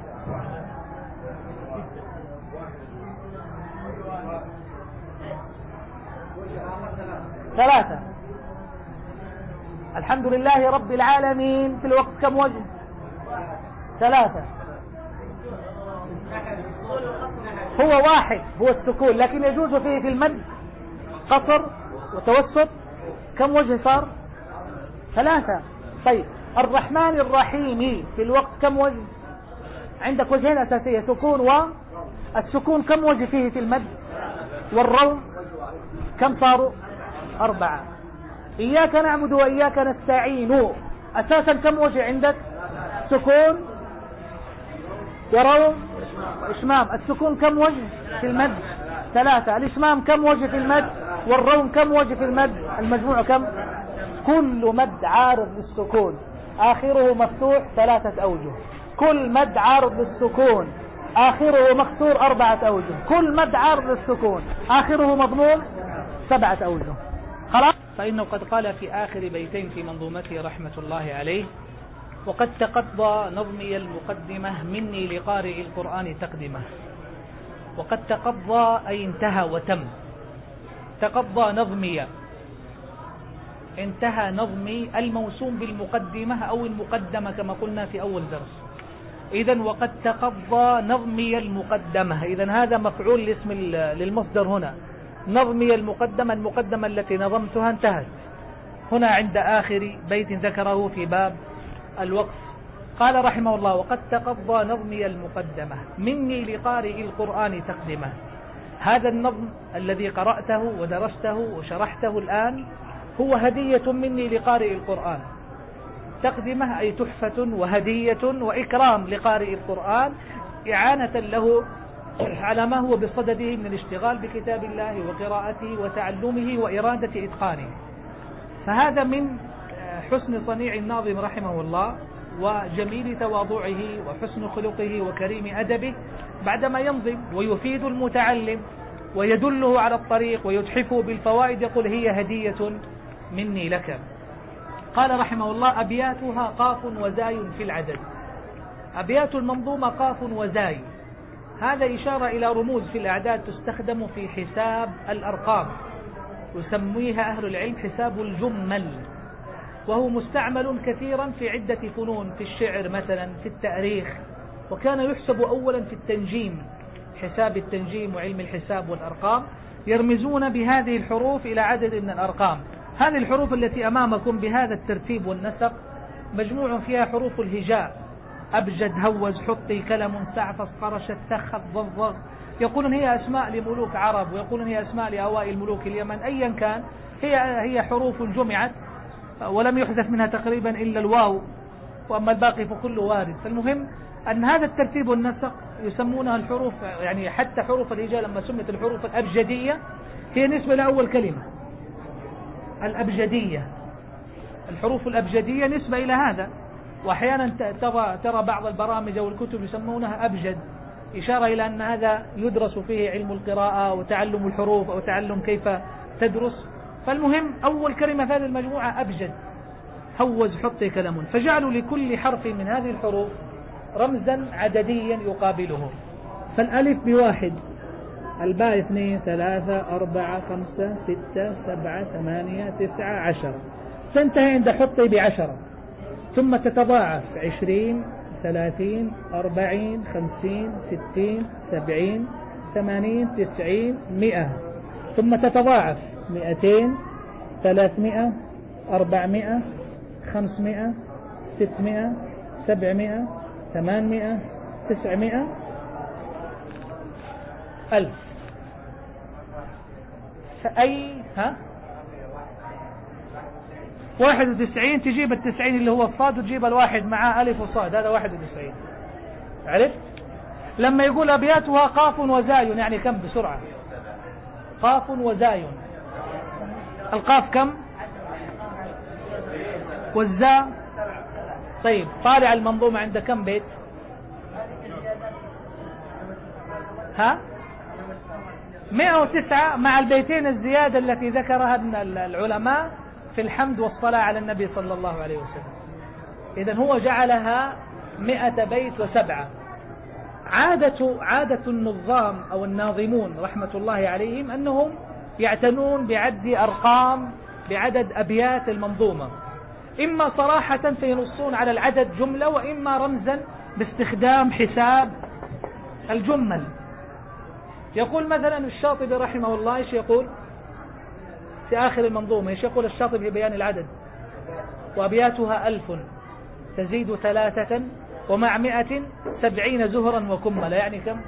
ثلاثة. الحمد لله رب العالمين في الوقت كم وجه؟ ثلاثة. هو واحد هو السكون، لكن يجوز فيه في المد قصر وتوسط. كم وجه صار؟ ثلاثة. طيب الرحمن الرحيم في الوقت كم وجه؟ عندك وجهين أساسية، سكون والسكون. كم وجه فيه في المد؟ والروم كم صاروا؟ أربعة. إياك نعبد وإياك نستعين أساسا كم وجه عندك؟ سكون وروم إشمام. السكون كم وجه في المد؟ ثلاثة. الإشمام كم وجه في المد؟ والروم كم وجه في المد؟ المجموع كم؟ كل مد عارض للسكون آخره مفتوح ثلاثة أوجه. كل مد عارض للسكون آخره مكسور أربعة أوجه. كل مد عارض للسكون آخره مضموم سبعة أوجه. خلاص. فإنه قد قال في آخر بيتين في منظومته رحمة الله عليه: وقد تقضى نظمي المقدمة مني لقارئ القرآن تقدمه. وقد تقضى أي انتهى وتم. تقضى نظمي، انتهى نظمي الموسوم بالمقدمة أو المقدمة كما قلنا في أول درس. إذن وقد تقضى نظمي المقدمة، إذن هذا مفعول لاسم للمصدر هنا. نظمي المقدمة، المقدمة التي نظمتها انتهت هنا عند آخر بيت ذكره في باب الوقف. قال رحمه الله: وقد تقضى نظمي المقدمة مني لقارئ القرآن تقدمه. هذا النظم الذي قرأته ودرسته وشرحته الآن هو هدية مني لقارئ القرآن. تقدمه أي تحفة وهدية وإكرام لقارئ القرآن، إعانة له على ما هو بصدده من الاشتغال بكتاب الله وقراءته وتعلمه وإرادة إتقانه. فهذا من حسن صنيع الناظم رحمه الله وجميل تواضعه وحسن خلقه وكريم أدبه، بعدما ينظم ويفيد المتعلم ويدله على الطريق ويتحفه بالفوائد يقول: هي هدية مني لك. قال رحمه الله: أبياتها قاف وزاي في العدد. أبيات المنظومة قاف وزاي، هذا إشارة إلى رموز في الأعداد تستخدم في حساب الأرقام، يسميها أهل العلم حساب الجمل، وهو مستعمل كثيرا في عدة فنون، في الشعر مثلا، في التاريخ، وكان يحسب أولا في التنجيم، حساب التنجيم وعلم الحساب والأرقام، يرمزون بهذه الحروف إلى عدد من الأرقام. هذه الحروف التي أمامكم بهذا الترتيب والنسق مجموع فيها حروف الهجاء: أبجد، هوز، حطي، كلم، سعفص، قرشت، سخط، ضغضغ. يقولون هي أسماء لملوك عرب، ويقولون هي أسماء لأوائل ملوك اليمن. أيا كان، هي هي حروف جمعت ولم يحذف منها تقريبا إلا الواو، وأما الباقي فكله وارد. فالمهم أن هذا الترتيب والنسق يسمونها الحروف، يعني حتى حروف الهجاء لما سمت الحروف الأبجدية هي نسبة لأول كلمة الأبجدية. الحروف الأبجدية نسبة إلى هذا، وأحيانا ترى, ترى بعض البرامج أو الكتب يسمونها أبجد، إشارة إلى أن هذا يدرس فيه علم القراءة وتعلم الحروف أو تعلم كيف تدرس. فالمهم أول كلمة في هذه المجموعة أبجد، هوز حطي كلام، فجعلوا لكل حرف من هذه الحروف رمزا عدديا يقابله. فالألف بواحد، الباء اثنين ثلاثة أربعة خمسة ستة سبعة ثمانية تسعة عشرة، تنتهي عند حطي بعشرة، ثم تتضاعف عشرين ثلاثين أربعين خمسين ستين سبعين ثمانين تسعين مئة، ثم تتضاعف مئتين ثلاثمائة أربعمائة خمسمائة ستمائة سبعمائة ثمانمائة تسعمائة ألف. فأي ها واحد وتسعين تجيب التسعين اللي هو الصاد وتجيب الواحد معاه ألف وصاد، هذا واحد وتسعين. عرفت؟ لما يقول أبياتها قاف وزاي يعني كم بسرعة؟ قاف وزاي. القاف كم؟ والزاء طيب طالع المنظومة عند كم بيت؟ ها مئة وتسعة مع البيتين الزيادة التي ذكرها العلماء في الحمد والصلاة على النبي صلى الله عليه وسلم. إذن هو جعلها مئة بيت وسبعة. عادة, عادة النظام أو الناظمون رحمة الله عليهم أنهم يعتنون بعد أرقام بعدد أبيات المنظومة، إما صراحة فينصون على العدد جملة، وإما رمزا باستخدام حساب الجمل. يقول مثلا الشاطبي رحمه الله ايش يقول في آخر المنظومة؟ ايش يقول الشاطبي في بيان العدد؟ وأبياتها ألف تزيد ثلاثة ومع مئة سبعين زهرا وكملا، يعني كم؟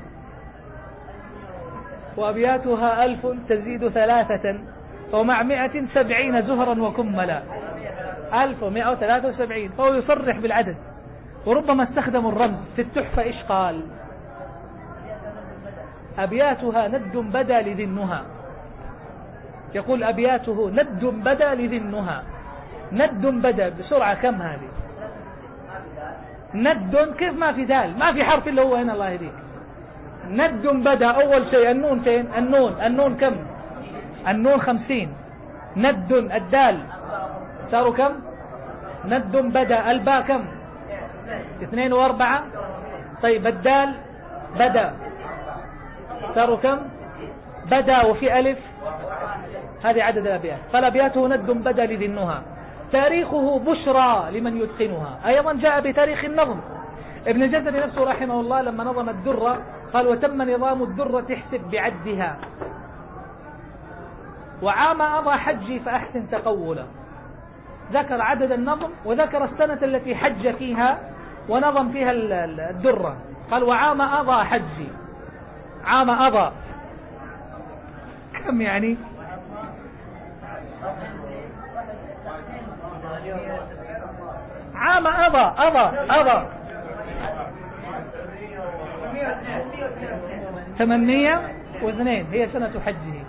وأبياتها ألف تزيد ثلاثة ومع مئة سبعين زهرا وكملا، ألف ومئة وثلاثة وسبعين. فهو يصرح بالعدد، وربما استخدم الرمز. في التحفة إيش قال؟ أبياتها ند بدا لذنها، يقول أبياته ند بدا لذنها. ند بدا بسرعة كم هذه؟ ند كيف ما في دال، ما في حرف اللي هو هنا الله يهديك. ند بدا أول شيء النون فين؟ النون النون كم؟ النون خمسين. ند الدال صاروا كم؟ ند بدا. الباء كم؟ اثنين واربعة. طيب الدال بدا صاروا كم؟ بدا وفي ألف. هذه عدد الأبيات. فالأبياته ند بدا لذنها، تاريخه بشرى لمن يتقنها. أيضا جاء بتاريخ النظم. ابن الجزري نفسه رحمه الله لما نظم الدرة قال وتم نظام الدرة تحسب بعدها، وعام أضى حجي فأحسن تقولا. ذكر عدد النظم وذكر السنة التي حج فيها ونظم فيها الدرة. قال وعام أضى حجي، عام أضى كم يعني؟ عام أضى أضى أضى ثمانمائة واثنين هي سنة حجه،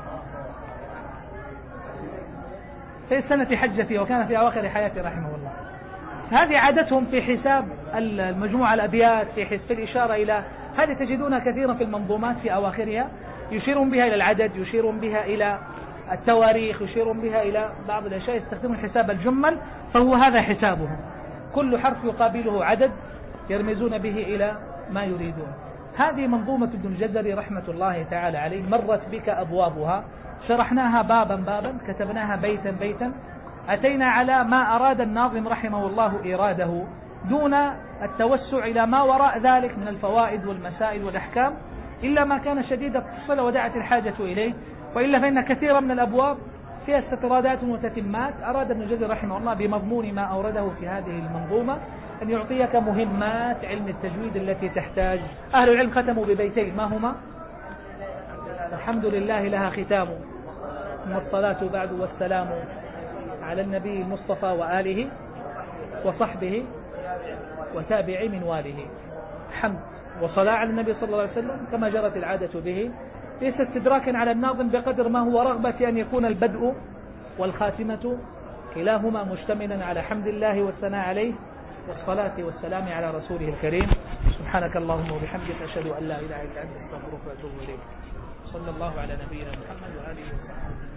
في السنة حج فيها وكان في أواخر حياته رحمه الله. هذه عادتهم في حساب المجموعة الأبيات، في حساب الإشارة إلى هذه تجدونها كثيرا في المنظومات في أواخرها، يشيرون بها إلى العدد، يشيرون بها إلى التواريخ، يشيرون بها إلى بعض الأشياء، يستخدمون حساب الجمل. فهو هذا حسابهم، كل حرف يقابله عدد يرمزون به إلى ما يريدون. هذه منظومة ابن الجزري رحمة الله تعالى عليه، مرت بك أبوابها، شرحناها بابا بابا، كتبناها بيتا بيتا، أتينا على ما أراد الناظم رحمه الله إراده دون التوسع إلى ما وراء ذلك من الفوائد والمسائل والأحكام، إلا ما كان شديد التفصيل ودعت الحاجة إليه. وإلا فإن كثيرا من الأبواب فيها استطرادات وتتمات. أراد ابن الجزري رحمه الله بمضمون ما أورده في هذه المنظومة أن يعطيك مهمات علم التجويد التي تحتاج. أهل العلم ختموا ببيتين، ما هما؟ الحمد لله لها ختام، ثم الصلاة بعد والسلام على النبي المصطفى وآله وصحبه وتابع من واله. حمد وصلاة على النبي صلى الله عليه وسلم كما جرت العادة به، ليس استدراكا على الناظم بقدر ما هو رغبة أن يكون البدء والخاتمة كلاهما مشتملا على حمد الله والثناء عليه والصلاة والسلام على رسوله الكريم. سبحانك اللهم وبحمدك أشهد أن لا إله إلا أنت أستغفرك وأتوب إليك. صلى الله على نبينا محمد وآله وصحبه.